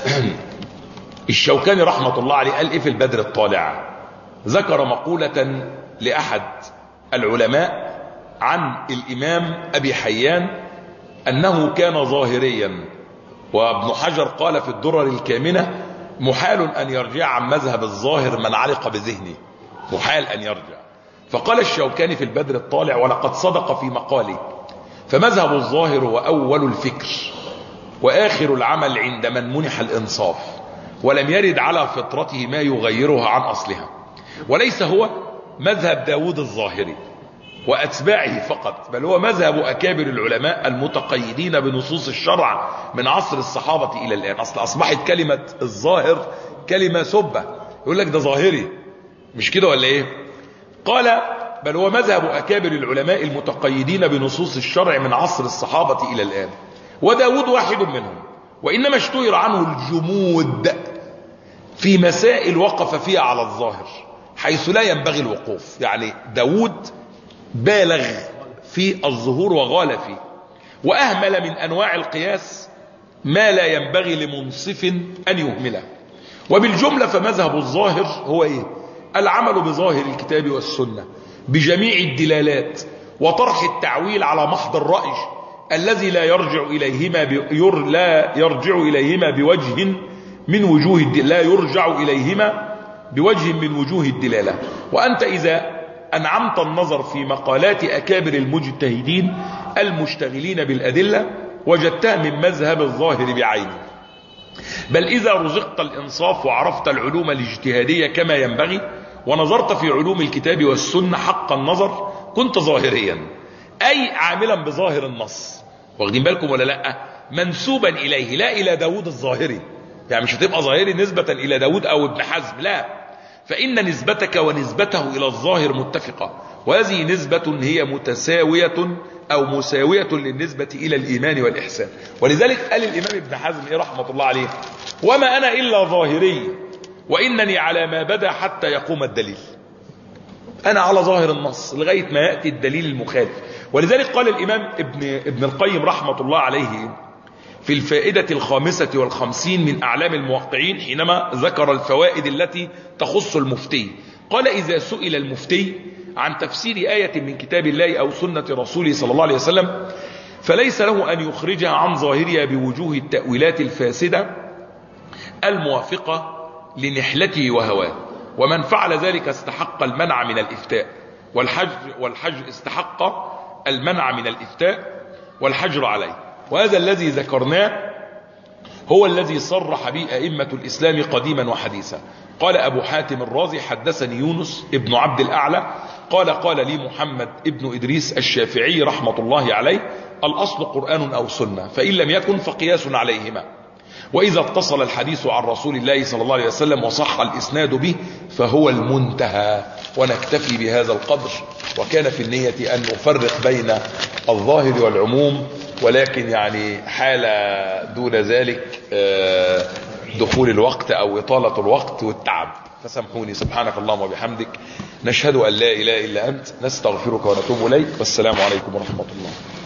الشوكاني رحمة الله عليه قال إيه في البدر الطالع؟ ذكر مقولة لأحد العلماء عن الإمام أبي حيان أنه كان ظاهريا، وابن حجر قال في الدرر الكامنة محال أن يرجع عن مذهب الظاهر من علق بذهنه، محال أن يرجع. فقال الشوكاني في البدر الطالع ولقد صدق في مقاله، فمذهب الظاهر هو أول الفكر وآخر العمل عند من منح الإنصاف، ولم يرد على فطرته ما يغيرها عن أصلها، وليس هو مذهب داود الظاهري وأتباعه فقط، بل هو مذهب أكابر العلماء المتقيدين بنصوص الشرع من عصر الصحابة إلى الآن. أصل أصبحت كلمة الظاهر كلمة سبة، يقول لك ده ظاهري، مش كده ولا إيه؟ قال بل هو مذهب أكابر العلماء المتقيدين بنصوص الشرع من عصر الصحابة إلى الآن، وداود واحد منهم، وإنما اشتهر عنه الجمود في مسائل وقف فيها على الظاهر حيث لا ينبغي الوقوف. يعني داود بالغ في الظهور وغال فيه، وأهمل من أنواع القياس ما لا ينبغي لمنصف أن يهمله. وبالجملة فمذهب الظاهر هو إيه؟ العمل بظاهر الكتاب والسنة بجميع الدلالات، وطرح التعويل على محض الرأي الذي لا يرجع إليهما بير لا يرجع إليهما بوجه من وجوه لا يرجع إليهما بوجه من وجوه الدلالة. وأنت إذا أنعمت النظر في مقالات أكابر المجتهدين المشتغلين بالأدلة وجدتها من مذهب الظاهر بعينه، بل إذا رزقت الإنصاف وعرفت العلوم الاجتهادية كما ينبغي ونظرت في علوم الكتاب والسنة حق النظر كنت ظاهريا، أي عاملا بظاهر النص. واخدين بالكم ولا لا؟ منسوبا إليه لا إلى داود الظاهري، يعني مش هتبقى ظاهري نسبة إلى داود أو ابن حزم، لا، فإن نسبتك ونسبته إلى الظاهر متفقة، وهذه نسبة هي متساوية أو مساوية للنسبة إلى الإيمان والإحسان. ولذلك قال الإمام ابن حزم إيه رحمة الله عليه: وما أنا إلا ظاهري وإنني على ما بدا حتى يقوم الدليل. أنا على ظاهر النص لغاية ما يأتي الدليل المخالف. ولذلك قال الإمام ابن, ابن القيم رحمة الله عليه في الفائدة الخامسة والخمسين من أعلام الموقعين حينما ذكر الفوائد التي تخص المفتي، قال: إذا سئل المفتي عن تفسير آية من كتاب الله أو سنة رسوله صلى الله عليه وسلم فليس له أن يخرجها عن ظاهرها بوجوه التأويلات الفاسدة الموافقة لنحلته وهواه، ومن فعل ذلك استحق المنع من الإفتاء والحجر, والحجر استحق المنع من الإفتاء والحجر عليه. وهذا الذي ذكرناه هو الذي صرح به أئمة الإسلام قديما وحديثا. قال أبو حاتم الرازي: حدثني يونس ابن عبد الأعلى قال قال لي محمد ابن إدريس الشافعي رحمة الله عليه: الأصل قرآن أو سنة، فإن لم يكن فقياس عليهما، وإذا اتصل الحديث عن رسول الله صلى الله عليه وسلم وصح الإسناد به فهو المنتهى. ونكتفي بهذا القدر، وكان في النية أن نفرق بين الظاهر والعموم ولكن يعني حالة دون ذلك دخول الوقت او اطالة الوقت والتعب، فسامحوني. سبحانك اللهم وبحمدك، نشهد ان لا اله الا انت، نستغفرك ونتوب اليك، والسلام عليكم ورحمة الله.